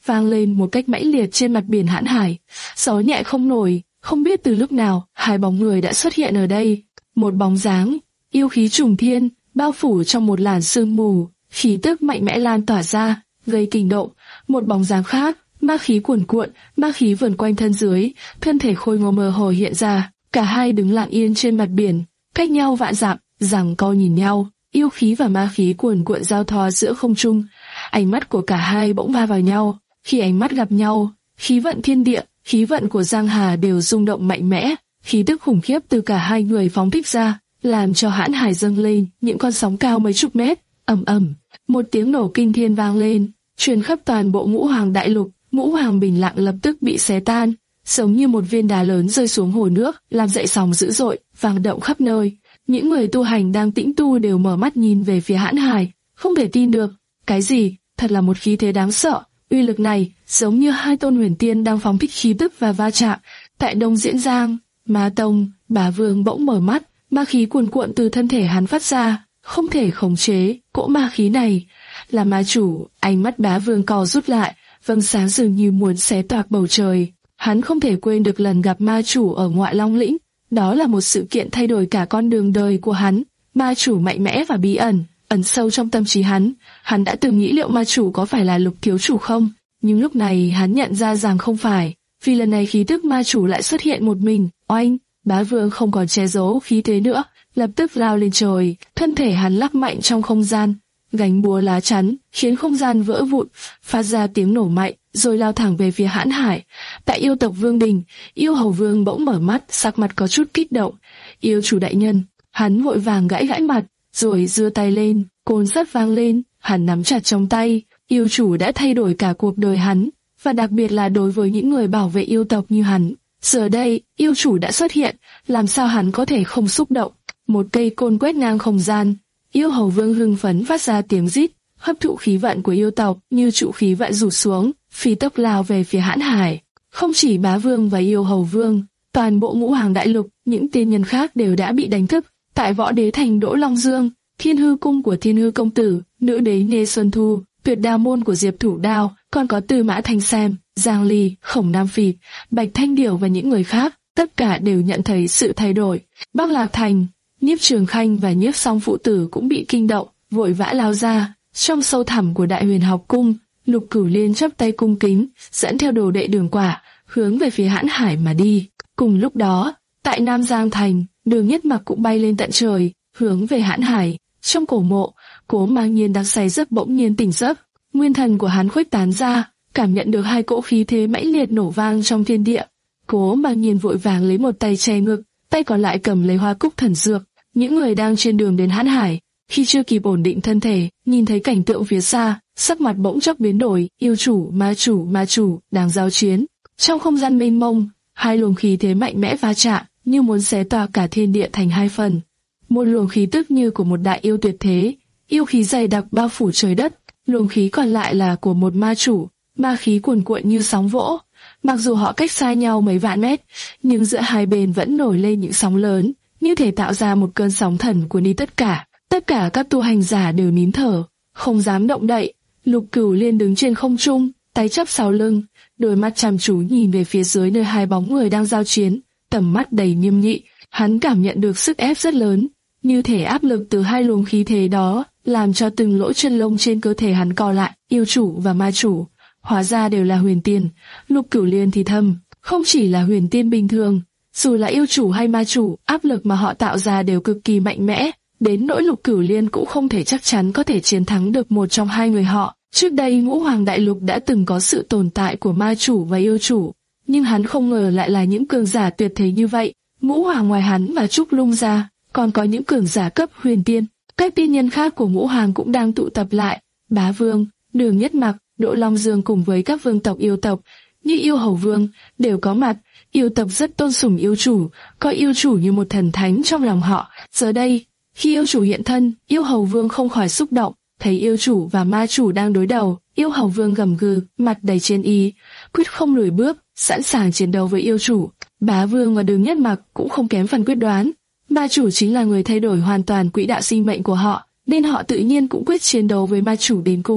B: vang lên một cách mãnh liệt trên mặt biển hãn hải. Gió nhẹ không nổi, không biết từ lúc nào, hai bóng người đã xuất hiện ở đây. Một bóng dáng, yêu khí trùng thiên, bao phủ trong một làn sương mù, khí tức mạnh mẽ lan tỏa ra, gây kinh động. Một bóng dáng khác, ma khí cuồn cuộn, ma khí vần quanh thân dưới, thân thể khôi ngô mơ hồ hiện ra. Cả hai đứng lặng yên trên mặt biển, cách nhau vạn dặm, giằng co nhìn nhau. Yêu khí và ma khí cuồn cuộn giao thoa giữa không trung, ánh mắt của cả hai bỗng va vào nhau. Khi ánh mắt gặp nhau, khí vận thiên địa, khí vận của Giang Hà đều rung động mạnh mẽ, khí tức khủng khiếp từ cả hai người phóng thích ra, làm cho hãn hải dâng lên những con sóng cao mấy chục mét. Ầm ầm, một tiếng nổ kinh thiên vang lên, truyền khắp toàn bộ Ngũ Hoàng đại lục. Ngũ Hoàng bình lặng lập tức bị xé tan, giống như một viên đá lớn rơi xuống hồ nước, làm dậy sóng dữ dội, vang động khắp nơi. Những người tu hành đang tĩnh tu đều mở mắt nhìn về phía hãn hải, không thể tin được. Cái gì? Thật là một khí thế đáng sợ. Uy lực này giống như hai tôn huyền tiên đang phóng thích khí tức và va chạm. Tại Đông Diễn Giang, Ma Tông, Bá Vương bỗng mở mắt, ma khí cuồn cuộn từ thân thể hắn phát ra, không thể khống chế. Cỗ ma khí này là ma chủ. Ánh mắt Bá Vương co rút lại, vầng sáng dường như muốn xé toạc bầu trời. Hắn không thể quên được lần gặp ma chủ ở Ngoại Long Lĩnh. Đó là một sự kiện thay đổi cả con đường đời của hắn. Ma chủ mạnh mẽ và bí ẩn, ẩn sâu trong tâm trí hắn. Hắn đã từng nghĩ liệu ma chủ có phải là Lục thiếu chủ không? Nhưng lúc này hắn nhận ra rằng không phải, vì lần này khí tức ma chủ lại xuất hiện một mình. Oanh! Bá Vương không còn che giấu khí thế nữa, lập tức lao lên trời. Thân thể hắn lắc mạnh trong không gian, gánh búa lá chắn, khiến không gian vỡ vụn, phát ra tiếng nổ mạnh, rồi lao thẳng về phía hãn hải. Tại yêu tộc Vương Đình, Yêu Hầu Vương bỗng mở mắt, sắc mặt có chút kích động. Yêu chủ đại nhân, hắn vội vàng gãi gãi mặt, rồi giơ tay lên, côn sắt vang lên, hắn nắm chặt trong tay. Yêu chủ đã thay đổi cả cuộc đời hắn, và đặc biệt là đối với những người bảo vệ yêu tộc như hắn. Giờ đây, yêu chủ đã xuất hiện, làm sao hắn có thể không xúc động? Một cây côn quét ngang không gian. Yêu Hầu Vương hưng phấn phát ra tiếng rít, hấp thụ khí vận của yêu tộc như trụ khí vận rủ xuống, phi tốc lao về phía hãn hải. Không chỉ Bá Vương và Yêu Hầu Vương, toàn bộ Ngũ Hoàng đại lục, những tiên nhân khác đều đã bị đánh thức. Tại Võ Đế thành Đỗ Long Dương, Thiên Hư cung của Thiên Hư công tử, Nữ đế Nghê Xuân Thu, Tuyệt Đao môn của Diệp Thủ Đao, còn có Tư Mã Thanh Sam, Giang Ly, Khổng Nam Phỉ, Bạch Thanh Điểu và những người khác, tất cả đều nhận thấy sự thay đổi. Bắc Lạc thành, Nhiếp Trường Khanh và Nhiếp Song phụ tử cũng bị kinh động, vội vã lao ra. Trong sâu thẳm của Đại Huyền Học cung, Lục Cửu Liên chắp tay cung kính, dẫn theo đồ đệ Đường Quả, hướng về phía hãn hải mà đi. Cùng lúc đó, tại Nam Giang thành, Đường Nhất Mặc cũng bay lên tận trời, hướng về hãn hải. Trong cổ mộ, Cố Mang Nhiên đang say giấc bỗng nhiên tỉnh giấc, nguyên thần của hắn khuếch tán ra, cảm nhận được hai cỗ khí thế mãnh liệt nổ vang trong thiên địa. Cố Mang Nhiên vội vàng lấy một tay che ngực, tay còn lại cầm lấy hoa cúc thần dược. Những người đang trên đường đến hãn hải, khi chưa kịp ổn định thân thể, nhìn thấy cảnh tượng phía xa, sắc mặt bỗng chốc biến đổi. Yêu chủ, ma chủ, ma chủ đang giao chiến. Trong không gian mênh mông, hai luồng khí thế mạnh mẽ va chạm, như muốn xé toạc cả thiên địa thành hai phần. Một luồng khí tức như của một đại yêu tuyệt thế, yêu khí dày đặc bao phủ trời đất. Luồng khí còn lại là của một ma chủ, ma khí cuồn cuộn như sóng vỗ. Mặc dù họ cách xa nhau mấy vạn mét, nhưng giữa hai bên vẫn nổi lên những sóng lớn, như thể tạo ra một cơn sóng thần cuốn đi tất cả. Tất cả các tu hành giả đều nín thở, không dám động đậy. Lục Cửu Liên đứng trên không trung, tay chắp sau lưng, đôi mắt chăm chú nhìn về phía dưới nơi hai bóng người đang giao chiến, tầm mắt đầy nghiêm nghị. Hắn cảm nhận được sức ép rất lớn, như thể áp lực từ hai luồng khí thế đó làm cho từng lỗ chân lông trên cơ thể hắn co lại. Yêu chủ và ma chủ, hóa ra đều là huyền tiên. Lục Cửu Liên thì thầm, không chỉ là huyền tiên bình thường, dù là yêu chủ hay ma chủ, áp lực mà họ tạo ra đều cực kỳ mạnh mẽ, đến nỗi Lục Cửu Liên cũng không thể chắc chắn có thể chiến thắng được một trong hai người họ. Trước đây Ngũ Hoàng đại lục đã từng có sự tồn tại của ma chủ và yêu chủ, nhưng hắn không ngờ lại là những cường giả tuyệt thế như vậy. Ngũ Hoàng ngoài hắn và Trúc Lung ra, còn có những cường giả cấp huyền tiên. Các tiên nhân khác của Ngũ Hoàng cũng đang tụ tập lại. Bá Vương, Đường Nhất Mặc, Đỗ Long Dương cùng với các vương tộc yêu tộc như Yêu Hầu Vương đều có mặt. Yêu tộc rất tôn sùng yêu chủ, coi yêu chủ như một thần thánh trong lòng họ. Giờ đây, khi yêu chủ hiện thân, Yêu Hầu Vương không khỏi xúc động. Thấy yêu chủ và ma chủ đang đối đầu, Yêu Hầu Vương gầm gừ, mặt đầy chiến ý, quyết không lùi bước, sẵn sàng chiến đấu với yêu chủ. Bá Vương và Đường Nhất Mặc cũng không kém phần quyết đoán. Ma chủ chính là người thay đổi hoàn toàn quỹ đạo sinh mệnh của họ, nên họ tự nhiên cũng quyết chiến đấu với ma chủ đến cùng.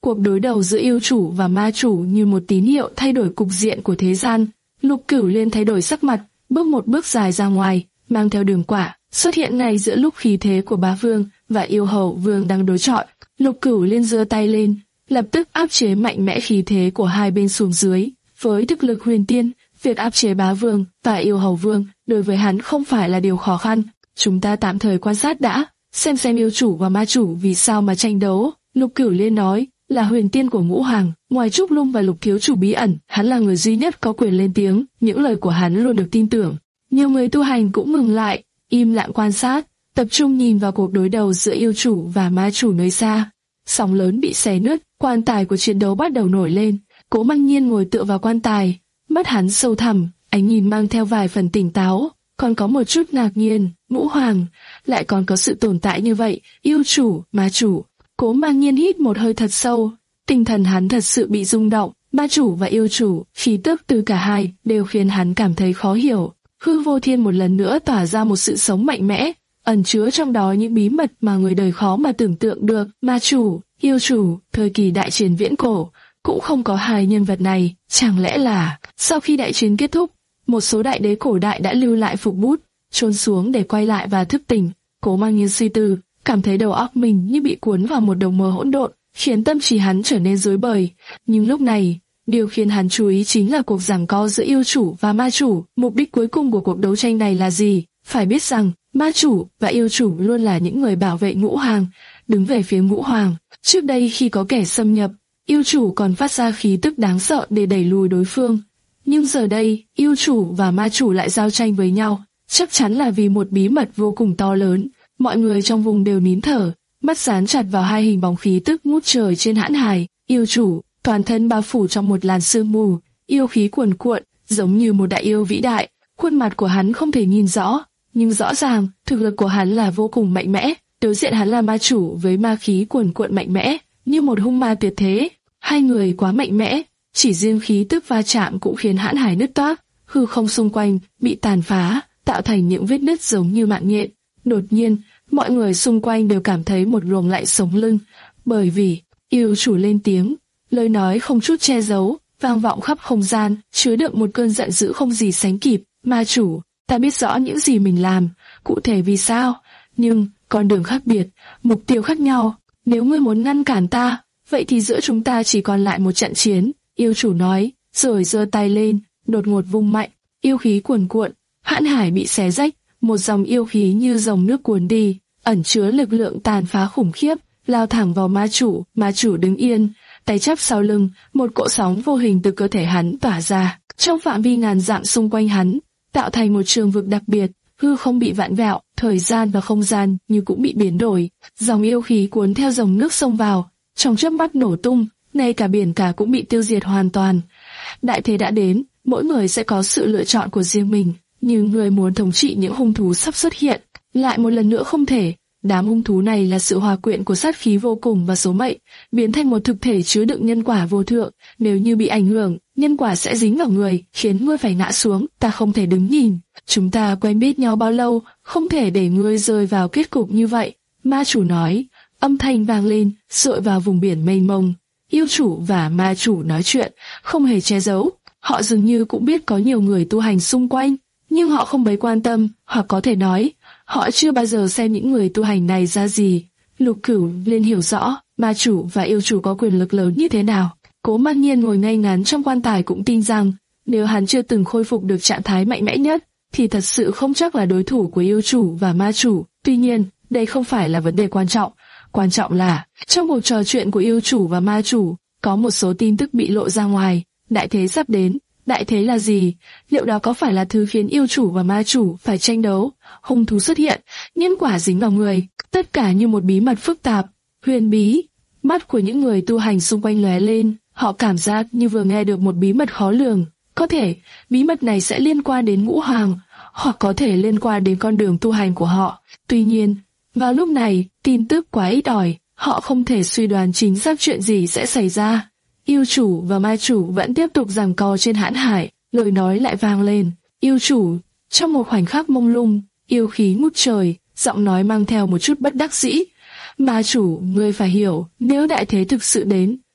B: Cuộc đối đầu giữa yêu chủ và ma chủ như một tín hiệu thay đổi cục diện của thế gian. Lục Cửu Liên thay đổi sắc mặt, bước một bước dài ra ngoài, mang theo đường quả, xuất hiện ngay giữa lúc khí thế của bá vương và yêu hầu vương đang đối chọi. Lục Cửu Liên giơ tay lên, lập tức áp chế mạnh mẽ khí thế của hai bên xuống dưới. Với thực lực huyền tiên, việc áp chế bá vương và yêu hầu vương đối với hắn không phải là điều khó khăn. Chúng ta tạm thời quan sát đã, xem xem yêu chủ và ma chủ vì sao mà tranh đấu. Lục Cửu Liên nói, là huyền tiên của ngũ hoàng, ngoài Trúc Lung và Lục thiếu chủ bí ẩn, hắn là người duy nhất có quyền lên tiếng. Những lời của hắn luôn được tin tưởng. Nhiều người tu hành cũng ngừng lại, im lặng quan sát, tập trung nhìn vào cuộc đối đầu giữa yêu chủ và ma chủ nơi xa. Sóng lớn bị xé nứt, quan tài của chiến đấu bắt đầu nổi lên. Cố Mang Nhiên ngồi tựa vào quan tài, mắt hắn sâu thẳm, ánh nhìn mang theo vài phần tỉnh táo, còn có một chút ngạc nhiên. Ngũ hoàng lại còn có sự tồn tại như vậy, yêu chủ, ma chủ. Cố Mang Nhiên hít một hơi thật sâu, tinh thần hắn thật sự bị rung động. Ma chủ và yêu chủ, khí tức từ cả hai đều khiến hắn cảm thấy khó hiểu. Hư vô thiên một lần nữa tỏa ra một sự sống mạnh mẽ, ẩn chứa trong đó những bí mật mà người đời khó mà tưởng tượng được. Ma chủ, yêu chủ, thời kỳ đại chiến viễn cổ, cũng không có hai nhân vật này. Chẳng lẽ là, sau khi đại chiến kết thúc, một số đại đế cổ đại đã lưu lại phục bút, chôn xuống để quay lại và thức tỉnh? Cố Mang Nhiên suy tư, cảm thấy đầu óc mình như bị cuốn vào một đồng mơ hỗn độn, khiến tâm trí hắn trở nên rối bời. Nhưng lúc này, điều khiến hắn chú ý chính là cuộc giằng co giữa yêu chủ và ma chủ. Mục đích cuối cùng của cuộc đấu tranh này là gì? Phải biết rằng, ma chủ và yêu chủ luôn là những người bảo vệ ngũ hoàng, đứng về phía ngũ hoàng. Trước đây khi có kẻ xâm nhập, yêu chủ còn phát ra khí tức đáng sợ để đẩy lùi đối phương. Nhưng giờ đây, yêu chủ và ma chủ lại giao tranh với nhau, chắc chắn là vì một bí mật vô cùng to lớn. Mọi người trong vùng đều nín thở, mắt dán chặt vào hai hình bóng khí tức ngút trời trên hãn hải. Yêu chủ, toàn thân bao phủ trong một làn sương mù, yêu khí cuồn cuộn, giống như một đại yêu vĩ đại. Khuôn mặt của hắn không thể nhìn rõ, nhưng rõ ràng, thực lực của hắn là vô cùng mạnh mẽ. Đối diện hắn là ma chủ với ma khí cuồn cuộn mạnh mẽ, như một hung ma tuyệt thế. Hai người quá mạnh mẽ, chỉ riêng khí tức va chạm cũng khiến hãn hải nứt toác, hư không xung quanh bị tàn phá, tạo thành những vết nứt giống như mạng nhện. Đột nhiên, mọi người xung quanh đều cảm thấy một luồng lạnh sống lưng, bởi vì yêu chủ lên tiếng, lời nói không chút che giấu, vang vọng khắp không gian, chứa đựng một cơn giận dữ không gì sánh kịp. Ma chủ, ta biết rõ những gì mình làm, cụ thể vì sao, nhưng con đường khác biệt, mục tiêu khác nhau. Nếu ngươi muốn ngăn cản ta, vậy thì giữa chúng ta chỉ còn lại một trận chiến. Yêu chủ nói, rồi giơ tay lên, đột ngột vung mạnh, yêu khí cuồn cuộn, hãn hải bị xé rách, một dòng yêu khí như dòng nước cuồn đi, ẩn chứa lực lượng tàn phá khủng khiếp, lao thẳng vào ma chủ. Ma chủ đứng yên, tay chắp sau lưng, một cỗ sóng vô hình từ cơ thể hắn tỏa ra, trong phạm vi ngàn dặm xung quanh hắn, tạo thành một trường vực đặc biệt. Hư không bị vặn vẹo, thời gian và không gian như cũng bị biến đổi. Dòng yêu khí cuốn theo dòng nước xông vào, trong chớp mắt nổ tung, ngay cả biển cả cũng bị tiêu diệt hoàn toàn. Đại thế đã đến, mỗi người sẽ có sự lựa chọn của riêng mình, nhưng người muốn thống trị những hung thú sắp xuất hiện, lại một lần nữa không thể. Đám hung thú này là sự hòa quyện của sát khí vô cùng và số mệnh, biến thành một thực thể chứa đựng nhân quả vô thượng. Nếu như bị ảnh hưởng, nhân quả sẽ dính vào người, khiến ngươi phải ngã xuống. Ta không thể đứng nhìn. Chúng ta quen biết nhau bao lâu, không thể để ngươi rơi vào kết cục như vậy. Ma chủ nói, âm thanh vang lên, dội vào vùng biển mênh mông. Yêu chủ và ma chủ nói chuyện, không hề che giấu. Họ dường như cũng biết có nhiều người tu hành xung quanh, nhưng họ không mấy quan tâm, hoặc có thể nói, họ chưa bao giờ xem những người tu hành này ra gì. Lục Cửu Liên hiểu rõ, ma chủ và yêu chủ có quyền lực lớn như thế nào. Cố Mang Nhiên ngồi ngay ngắn trong quan tài cũng tin rằng, nếu hắn chưa từng khôi phục được trạng thái mạnh mẽ nhất, thì thật sự không chắc là đối thủ của yêu chủ và ma chủ. Tuy nhiên, đây không phải là vấn đề quan trọng. Quan trọng là, trong cuộc trò chuyện của yêu chủ và ma chủ, có một số tin tức bị lộ ra ngoài. Đại thế sắp đến. Đại thế là gì? Liệu đó có phải là thứ khiến yêu chủ và ma chủ phải tranh đấu? Hung thú xuất hiện, nhân quả dính vào người, tất cả như một bí mật phức tạp, huyền bí. Mắt của những người tu hành xung quanh lóe lên, họ cảm giác như vừa nghe được một bí mật khó lường. Có thể, bí mật này sẽ liên quan đến ngũ hoàng, hoặc có thể liên quan đến con đường tu hành của họ. Tuy nhiên, vào lúc này, tin tức quá ít ỏi, họ không thể suy đoán chính xác chuyện gì sẽ xảy ra. Yêu chủ và ma chủ vẫn tiếp tục giằng co trên hãn hải, lời nói lại vang lên. Yêu chủ, trong một khoảnh khắc mông lung, yêu khí ngút trời, giọng nói mang theo một chút bất đắc dĩ. Ma chủ, ngươi phải hiểu, nếu đại thế thực sự đến,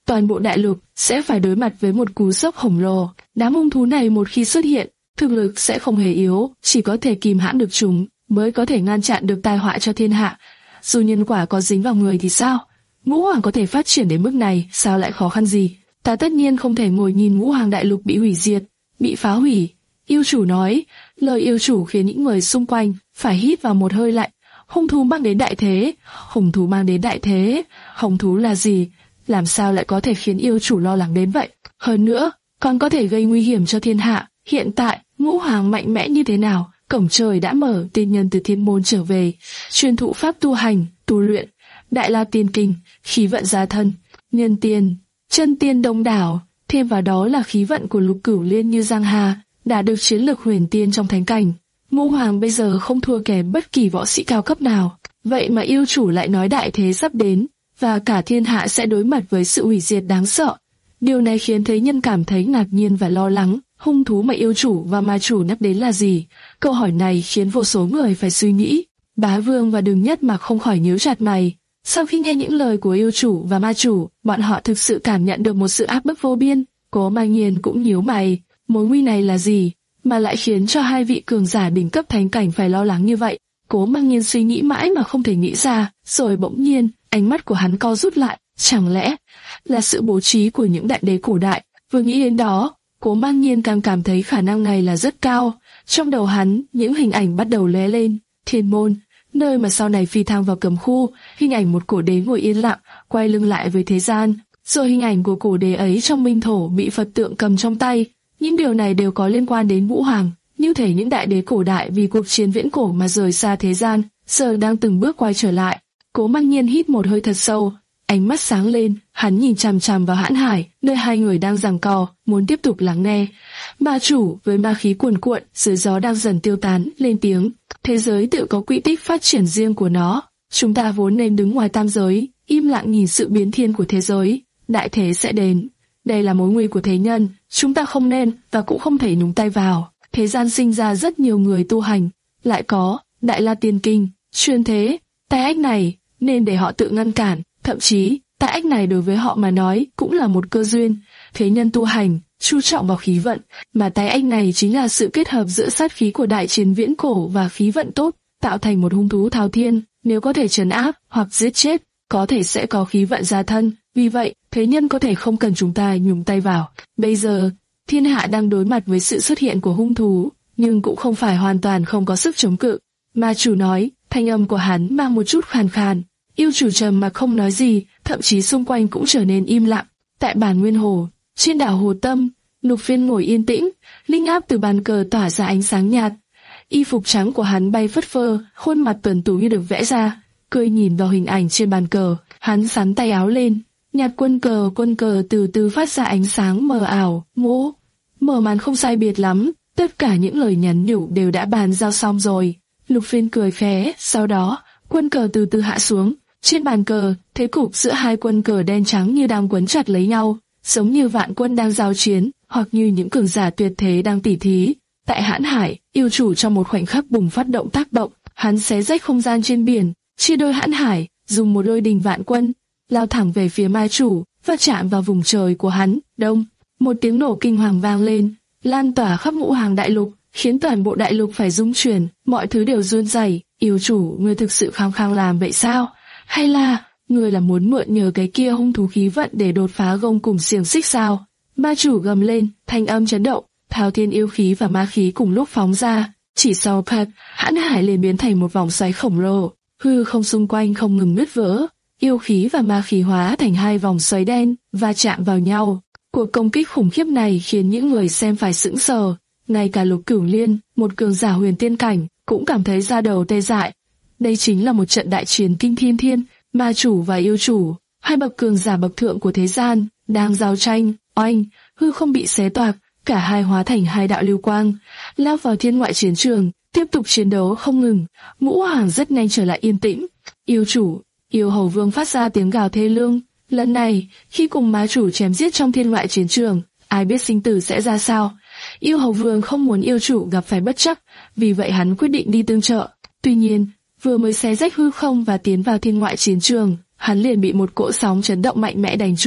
B: toàn bộ đại lục sẽ phải đối mặt với một cú sốc khổng lồ. Đám hung thú này một khi xuất hiện, thực lực sẽ không hề yếu, chỉ có thể kìm hãm được chúng mới có thể ngăn chặn được tai họa cho thiên hạ. Dù nhân quả có dính vào người thì sao? Ngũ Hoàng có thể phát triển đến mức này, sao lại khó khăn gì? Ta tất nhiên không thể ngồi nhìn Ngũ Hoàng đại lục bị hủy diệt, bị phá hủy. Yêu chủ nói, lời yêu chủ khiến những người xung quanh phải hít vào một hơi lạnh. Hung thú mang đến đại thế, hung thú mang đến đại thế, hung thú là gì? Làm sao lại có thể khiến yêu chủ lo lắng đến vậy? Hơn nữa, còn có thể gây nguy hiểm cho thiên hạ. Hiện tại, Ngũ Hoàng mạnh mẽ như thế nào? Cổng trời đã mở, tiên nhân từ thiên môn trở về, truyền thụ pháp tu hành, tu luyện, đại la tiên kinh, khí vận gia thân, nhân tiên, chân tiên đông đảo, thêm vào đó là khí vận của Lục Cửu Liên như giang hà, đã được chiến lược huyền tiên trong thánh cảnh. Ngũ Hoàng bây giờ không thua kém bất kỳ võ sĩ cao cấp nào, vậy mà yêu chủ lại nói đại thế sắp đến, và cả thiên hạ sẽ đối mặt với sự hủy diệt đáng sợ. Điều này khiến thế nhân cảm thấy ngạc nhiên và lo lắng. Hung thú mà yêu chủ và ma chủ nhắc đến là gì? Câu hỏi này khiến vô số người phải suy nghĩ. Bá Vương và Đường Nhất Mặc không khỏi nhíu chặt mày. Sau khi nghe những lời của yêu chủ và ma chủ, bọn họ thực sự cảm nhận được một sự áp bức vô biên. Cố Mang Nhiên cũng nhíu mày. Mối nguy này là gì mà lại khiến cho hai vị cường giả đỉnh cấp thánh cảnh phải lo lắng như vậy? Cố Mang Nhiên suy nghĩ mãi mà không thể nghĩ ra, rồi bỗng nhiên ánh mắt của hắn co rút lại. Chẳng lẽ là sự bố trí của những đại đế cổ đại? Vừa nghĩ đến đó, Cố Mang Nhiên càng cảm thấy khả năng này là rất cao. Trong đầu hắn, những hình ảnh bắt đầu lóe lên. Thiên môn, nơi mà sau này phi thăng vào cấm khu, hình ảnh một cổ đế ngồi yên lặng, quay lưng lại với thế gian, rồi hình ảnh của cổ đế ấy trong minh thổ bị Phật tượng cầm trong tay. Những điều này đều có liên quan đến Ngũ Hoàng, như thể những đại đế cổ đại vì cuộc chiến viễn cổ mà rời xa thế gian, giờ đang từng bước quay trở lại. Cố Mang Nhiên hít một hơi thật sâu, ánh mắt sáng lên, hắn nhìn chằm chằm vào Hãn Hải, nơi hai người đang giằng co, muốn tiếp tục lắng nghe. Ma chủ với ma khí cuồn cuộn, dưới gió đang dần tiêu tán, lên tiếng: thế giới tự có quỹ tích phát triển riêng của nó. Chúng ta vốn nên đứng ngoài tam giới, im lặng nhìn sự biến thiên của thế giới. Đại thế sẽ đến. Đây là mối nguy của thế nhân, chúng ta không nên và cũng không thể nhúng tay vào. Thế gian sinh ra rất nhiều người tu hành, lại có Đại La Tiên Kinh, truyền thế, tai ách này nên để họ tự ngăn cản. Thậm chí, tai ách này đối với họ mà nói cũng là một cơ duyên. Thế nhân tu hành, chú trọng vào khí vận, mà tai ách này chính là sự kết hợp giữa sát khí của đại chiến viễn cổ và khí vận tốt, tạo thành một hung thú thao thiên. Nếu có thể trấn áp hoặc giết chết, có thể sẽ có khí vận gia thân. Vì vậy, thế nhân có thể không cần chúng ta nhúng tay vào. Bây giờ, thiên hạ đang đối mặt với sự xuất hiện của hung thú, nhưng cũng không phải hoàn toàn không có sức chống cự. Ma chủ nói, thanh âm của hắn mang một chút khàn khàn. Yêu chủ trầm mà không nói gì, thậm chí xung quanh cũng trở nên im lặng. Tại bản Nguyên Hồ, trên đảo Hồ Tâm, Lục Phiên ngồi yên tĩnh, linh áp từ bàn cờ tỏa ra ánh sáng nhạt. Y phục trắng của hắn bay phất phơ, khuôn mặt tuấn tú như được vẽ ra. Cười nhìn vào hình ảnh trên bàn cờ, hắn xắn tay áo lên, nhặt quân cờ, quân cờ từ từ phát ra ánh sáng mờ ảo. Ngũ, mở màn không sai biệt lắm, tất cả những lời nhắn nhủ đều đã bàn giao xong rồi. Lục Phiên cười khẽ, sau đó quân cờ từ từ hạ xuống. Trên bàn cờ, thế cục giữa hai quân cờ đen trắng như đang quấn chặt lấy nhau, giống như vạn quân đang giao chiến, hoặc như những cường giả tuyệt thế đang tỉ thí. Tại Hãn Hải, yêu chủ trong một khoảnh khắc bùng phát động tác động, hắn xé rách không gian trên biển, chia đôi Hãn Hải, dùng một đôi đình vạn quân, lao thẳng về phía ma chủ, và chạm vào vùng trời của hắn. Đông, một tiếng nổ kinh hoàng vang lên, lan tỏa khắp Ngũ Hoàng đại lục, khiến toàn bộ đại lục phải rung chuyển, mọi thứ đều run rẩy. Yêu chủ, ngươi thực sự khăng khăng làm vậy sao? Hay là, ngươi là muốn mượn nhờ cái kia hung thú khí vận để đột phá gông cùm xiềng xích sao? Ma chủ gầm lên, thanh âm chấn động, thao thiên yêu khí và ma khí cùng lúc phóng ra. Chỉ sau phạt, Hãn Hải liền biến thành một vòng xoáy khổng lồ, hư không xung quanh không ngừng nứt vỡ. Yêu khí và ma khí hóa thành hai vòng xoáy đen và chạm vào nhau. Cuộc công kích khủng khiếp này khiến những người xem phải sững sờ. Ngay cả Lục Cửu Liên, một cường giả huyền tiên cảnh, cũng cảm thấy da đầu tê dại. Đây chính là một trận đại chiến kinh thiên thiên, ma chủ và yêu chủ, hai bậc cường giả bậc thượng của thế gian, đang giao tranh. Oanh, hư không bị xé toạc, cả hai hóa thành hai đạo lưu quang, lao vào thiên ngoại chiến trường, tiếp tục chiến đấu không ngừng. Ngũ Hoàng rất nhanh trở lại yên tĩnh. Yêu chủ, yêu hầu vương phát ra tiếng gào thê lương. Lần này, khi cùng ma chủ chém giết trong thiên ngoại chiến trường, ai biết sinh tử sẽ ra sao. Yêu hầu vương không muốn yêu chủ gặp phải bất trắc, vì vậy hắn quyết định đi tương trợ. Tuy nhiên, vừa mới xé rách hư không và tiến vào thiên ngoại chiến trường, hắn liền bị một cỗ sóng chấn động mạnh mẽ đánh trúng.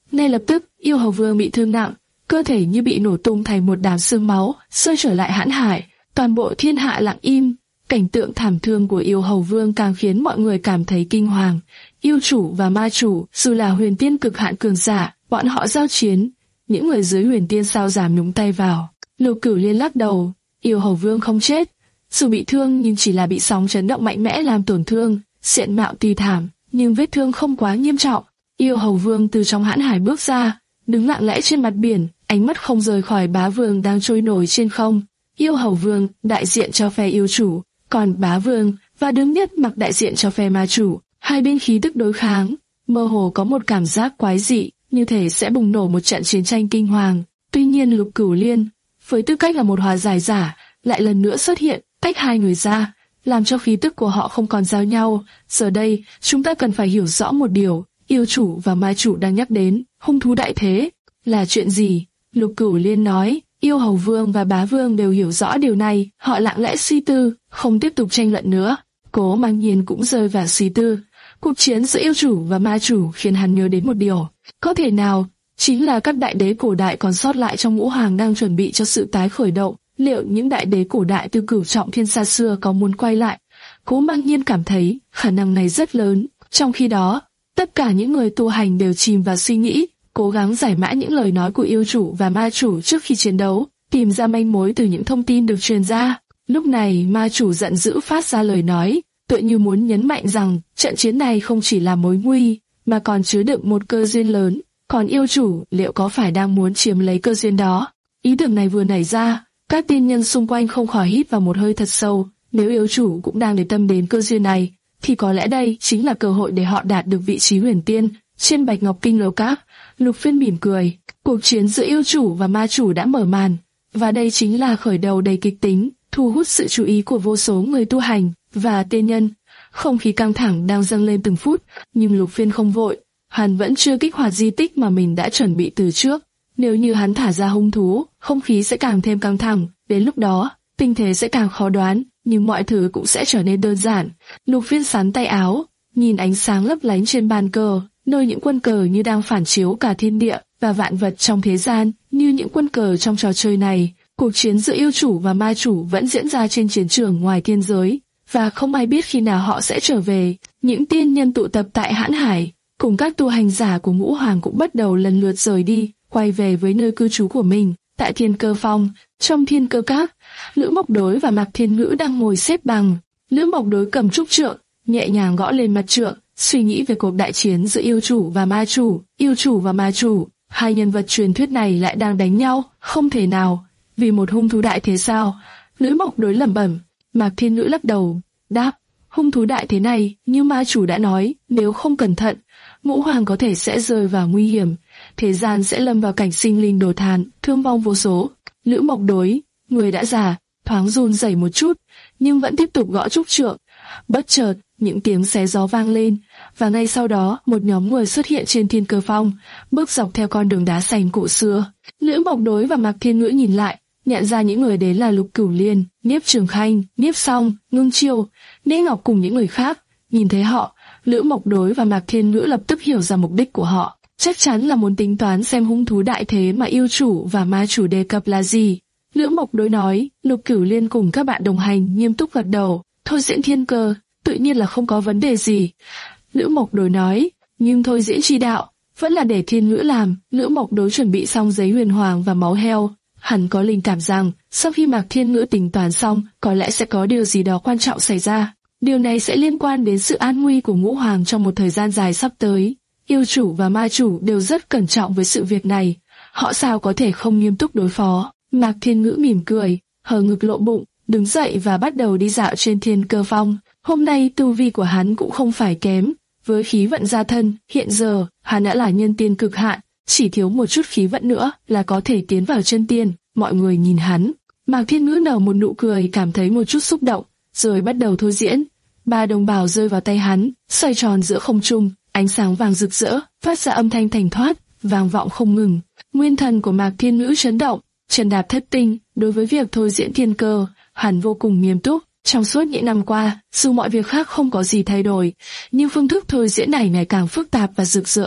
B: Ngay lập tức, Yêu Hầu Vương bị thương nặng, cơ thể như bị nổ tung thành một đám xương máu, rơi trở lại hãn hải. Toàn bộ thiên hạ lặng im. Cảnh tượng thảm thương của Yêu Hầu Vương càng khiến mọi người cảm thấy kinh hoàng. Yêu chủ và ma chủ, dù là huyền tiên cực hạn cường giả, bọn họ giao chiến, những người dưới huyền tiên sao dám nhúng tay vào. Lục Cửu Liên lắc đầu, Yêu Hầu Vương không chết, dù bị thương nhưng chỉ là bị sóng chấn động mạnh mẽ làm tổn thương, diện mạo tuy thảm, nhưng vết thương không quá nghiêm trọng. Yêu Hầu Vương từ trong hãn hải bước ra, đứng lặng lẽ trên mặt biển, ánh mắt không rời khỏi Bá Vương đang trôi nổi trên không. Yêu Hầu Vương đại diện cho phe yêu chủ, còn Bá Vương và Đứng Nhất Mặc đại diện cho phe ma chủ. Hai bên khí tức đối kháng, mơ hồ có một cảm giác quái dị, như thể sẽ bùng nổ một trận chiến tranh kinh hoàng. Tuy nhiên Lục Cửu Liên, với tư cách là một hòa giải giả, lại lần nữa xuất hiện, tách hai người ra, làm cho khí tức của họ không còn giao nhau. Giờ đây, chúng ta cần phải hiểu rõ một điều, yêu chủ và ma chủ đang nhắc đến, hung thú đại thế, là chuyện gì? Lục Cửu Liên nói. Yêu Hầu Vương và Bá Vương đều hiểu rõ điều này, họ lặng lẽ suy tư, không tiếp tục tranh luận nữa. Cố Mang Nhiên cũng rơi vào suy tư. Cuộc chiến giữa yêu chủ và ma chủ khiến hắn nhớ đến một điều, có thể nào chính là các đại đế cổ đại còn sót lại trong ngũ hoàng đang chuẩn bị cho sự tái khởi động. Liệu những đại đế cổ đại từ cửu trọng thiên xa xưa có muốn quay lại? Cố Mang Nhiên cảm thấy khả năng này rất lớn. Trong khi đó, tất cả những người tu hành đều chìm vào suy nghĩ, cố gắng giải mã những lời nói của yêu chủ và ma chủ trước khi chiến đấu, tìm ra manh mối từ những thông tin được truyền ra. Lúc này ma chủ giận dữ phát ra lời nói, tựa như muốn nhấn mạnh rằng trận chiến này không chỉ là mối nguy, mà còn chứa đựng một cơ duyên lớn. Còn yêu chủ liệu có phải đang muốn chiếm lấy cơ duyên đó? Ý tưởng này vừa nảy ra, các tiên nhân xung quanh không khỏi hít vào một hơi thật sâu. Nếu yêu chủ cũng đang để tâm đến cơ duyên này, thì có lẽ đây chính là cơ hội để họ đạt được vị trí huyền tiên. Trên Bạch Ngọc Kinh Lầu Các, Lục Phiên mỉm cười. Cuộc chiến giữa yêu chủ và ma chủ đã mở màn, và đây chính là khởi đầu đầy kịch tính, thu hút sự chú ý của vô số người tu hành và tiên nhân. Không khí căng thẳng đang dâng lên từng phút, nhưng Lục Phiên không vội. Hắn vẫn chưa kích hoạt di tích mà mình đã chuẩn bị từ trước. Nếu như hắn thả ra hung thú, không khí sẽ càng thêm căng thẳng. Đến lúc đó, tình thế sẽ càng khó đoán, nhưng mọi thứ cũng sẽ trở nên đơn giản. Lục Phiên sắn tay áo, nhìn ánh sáng lấp lánh trên bàn cờ, nơi những quân cờ như đang phản chiếu cả thiên địa và vạn vật trong thế gian, như những quân cờ trong trò chơi này. Cuộc chiến giữa yêu chủ và ma chủ vẫn diễn ra trên chiến trường ngoài thiên giới, và không ai biết khi nào họ sẽ trở về. Những tiên nhân tụ tập tại Hãn Hải, cùng các tu hành giả của ngũ hoàng cũng bắt đầu lần lượt rời đi, quay về với nơi cư trú của mình. Tại Thiên Cơ Phong, trong Thiên Cơ Các, Lữ Mộc Đối và Mạc Thiên Ngữ đang ngồi xếp bằng. Lữ Mộc Đối cầm trúc trượng, nhẹ nhàng gõ lên mặt trượng, suy nghĩ về cuộc đại chiến giữa yêu chủ và ma chủ. Yêu chủ và ma chủ, hai nhân vật truyền thuyết này lại đang đánh nhau, không thể nào, vì một hung thú đại thế sao? Lữ Mộc Đối lẩm bẩm. Mạc Thiên Ngữ lắc đầu, đáp, hung thú đại thế này, như ma chủ đã nói, nếu không cẩn thận, ngũ hoàng có thể sẽ rơi vào nguy hiểm, thế gian sẽ lâm vào cảnh sinh linh đổ thán, thương vong vô số. Lữ Mộc Đối, người đã già, thoáng run rẩy một chút, nhưng vẫn tiếp tục gõ trúc trượng. Bất chợt, những tiếng xé gió vang lên, và ngay sau đó, một nhóm người xuất hiện trên Thiên Cơ Phong, bước dọc theo con đường đá xanh cổ xưa. Lữ Mộc Đối và Mạc Thiên Ngữ nhìn lại, nhận ra những người đến là Lục Cửu Liên, Niếp Trường Khanh, Niếp Song, Ngưng Chiêu, Nễ Ngọc cùng những người khác. Nhìn thấy họ, Lữ Mộc Đối và Mạc Thiên Ngữ lập tức hiểu ra mục đích của họ, chắc chắn là muốn tính toán xem hung thú đại thế mà yêu chủ và ma chủ đề cập là gì. Lữ Mộc Đối nói, Lục Cửu Liên cùng các bạn đồng hành nghiêm túc gật đầu, thôi diễn thiên cơ, tự nhiên là không có vấn đề gì. Lữ Mộc Đối nói, nhưng thôi diễn chi đạo, vẫn là để Thiên Ngữ làm. Lữ Mộc Đối chuẩn bị xong giấy huyền hoàng và máu heo. Hắn có linh cảm rằng, sau khi Mạc Thiên Ngữ tính toán xong, có lẽ sẽ có điều gì đó quan trọng xảy ra. Điều này sẽ liên quan đến sự an nguy của ngũ hoàng trong một thời gian dài sắp tới. Yêu chủ và ma chủ đều rất cẩn trọng với sự việc này. Họ sao có thể không nghiêm túc đối phó. Mạc Thiên Ngữ mỉm cười, hờ ngực lộ bụng, đứng dậy và bắt đầu đi dạo trên Thiên Cơ Phong. Hôm nay tu vi của hắn cũng không phải kém. Với khí vận gia thân, hiện giờ, hắn đã là nhân tiên cực hạn. Chỉ thiếu một chút khí vận nữa là có thể tiến vào chân tiên. Mọi người nhìn hắn. Mạc Thiên Ngữ nở một nụ cười, cảm thấy một chút xúc động, rồi bắt đầu thôi diễn. Ba đồng bào rơi vào tay hắn, xoay tròn giữa không trung, ánh sáng vàng rực rỡ, phát ra âm thanh thành thoát, vang vọng không ngừng. Nguyên thần của Mạc Thiên Ngữ chấn động, chân đạp thất tinh. Đối với việc thôi diễn thiên cơ, hắn vô cùng nghiêm túc. Trong suốt những năm qua, dù mọi việc khác không có gì thay đổi, nhưng phương thức thôi diễn này ngày càng phức tạp và rực rỡ.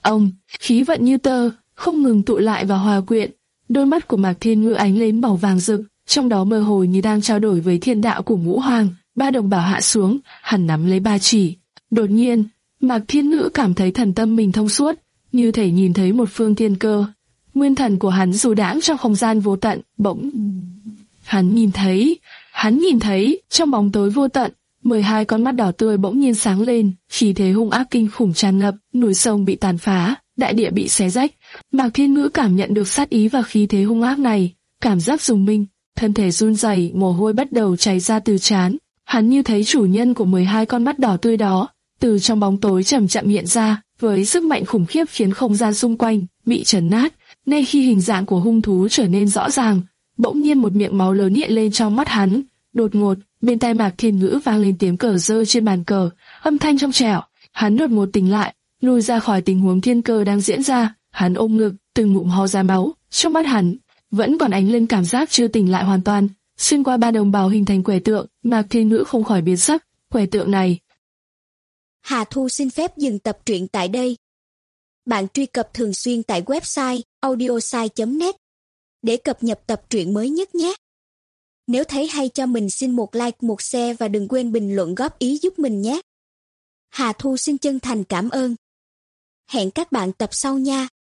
B: Ông, khí vận như tơ, không ngừng tụ lại và hòa quyện. Đôi mắt của Mạc Thiên Ngữ ánh lên màu vàng rực, trong đó mơ hồ như đang trao đổi với thiên đạo của Ngũ Hoàng. Ba đồng bảo hạ xuống, hắn nắm lấy ba chỉ. Đột nhiên, Mạc Thiên Ngữ cảm thấy thần tâm mình thông suốt, như thể nhìn thấy một phương thiên cơ. Nguyên thần của hắn dù đãng trong không gian vô tận, bỗng hắn nhìn thấy, hắn nhìn thấy trong bóng tối vô tận, mười hai con mắt đỏ tươi bỗng nhiên sáng lên, khí thế hung ác kinh khủng tràn ngập, núi sông bị tàn phá, đại địa bị xé rách. Mạc Thiên Ngữ cảm nhận được sát ý và khí thế hung ác này, cảm giác rùng mình, thân thể run rẩy, mồ hôi bắt đầu chảy ra từ trán. Hắn như thấy chủ nhân của mười hai con mắt đỏ tươi đó, từ trong bóng tối chậm chậm hiện ra, với sức mạnh khủng khiếp khiến không gian xung quanh bị chấn nát. Ngay khi hình dạng của hung thú trở nên rõ ràng, bỗng nhiên một miệng máu lớn hiện lên trong mắt hắn. Đột ngột, bên tai Mạc Thiên Ngữ vang lên tiếng cờ rơi trên bàn cờ, âm thanh trong trẻo. Hắn đột ngột tỉnh lại, lùi ra khỏi tình huống thiên cơ đang diễn ra. Hắn ôm ngực, từng ngụm ho ra máu. Trong mắt hắn vẫn còn ánh lên cảm giác chưa tỉnh lại hoàn toàn. Xuyên qua ba đồng bào hình thành quẻ tượng, Mạc Thiên Ngữ không khỏi biến sắc. Quẻ tượng này.
C: Hà Thu xin phép dừng tập truyện tại đây. Bạn truy cập thường xuyên tại website audiosai chấm net để cập nhật tập truyện mới nhất nhé. Nếu thấy hay cho mình xin một like, một share và đừng quên bình luận góp ý giúp mình nhé. Hà Thu xin chân thành cảm ơn. Hẹn các bạn tập sau nha.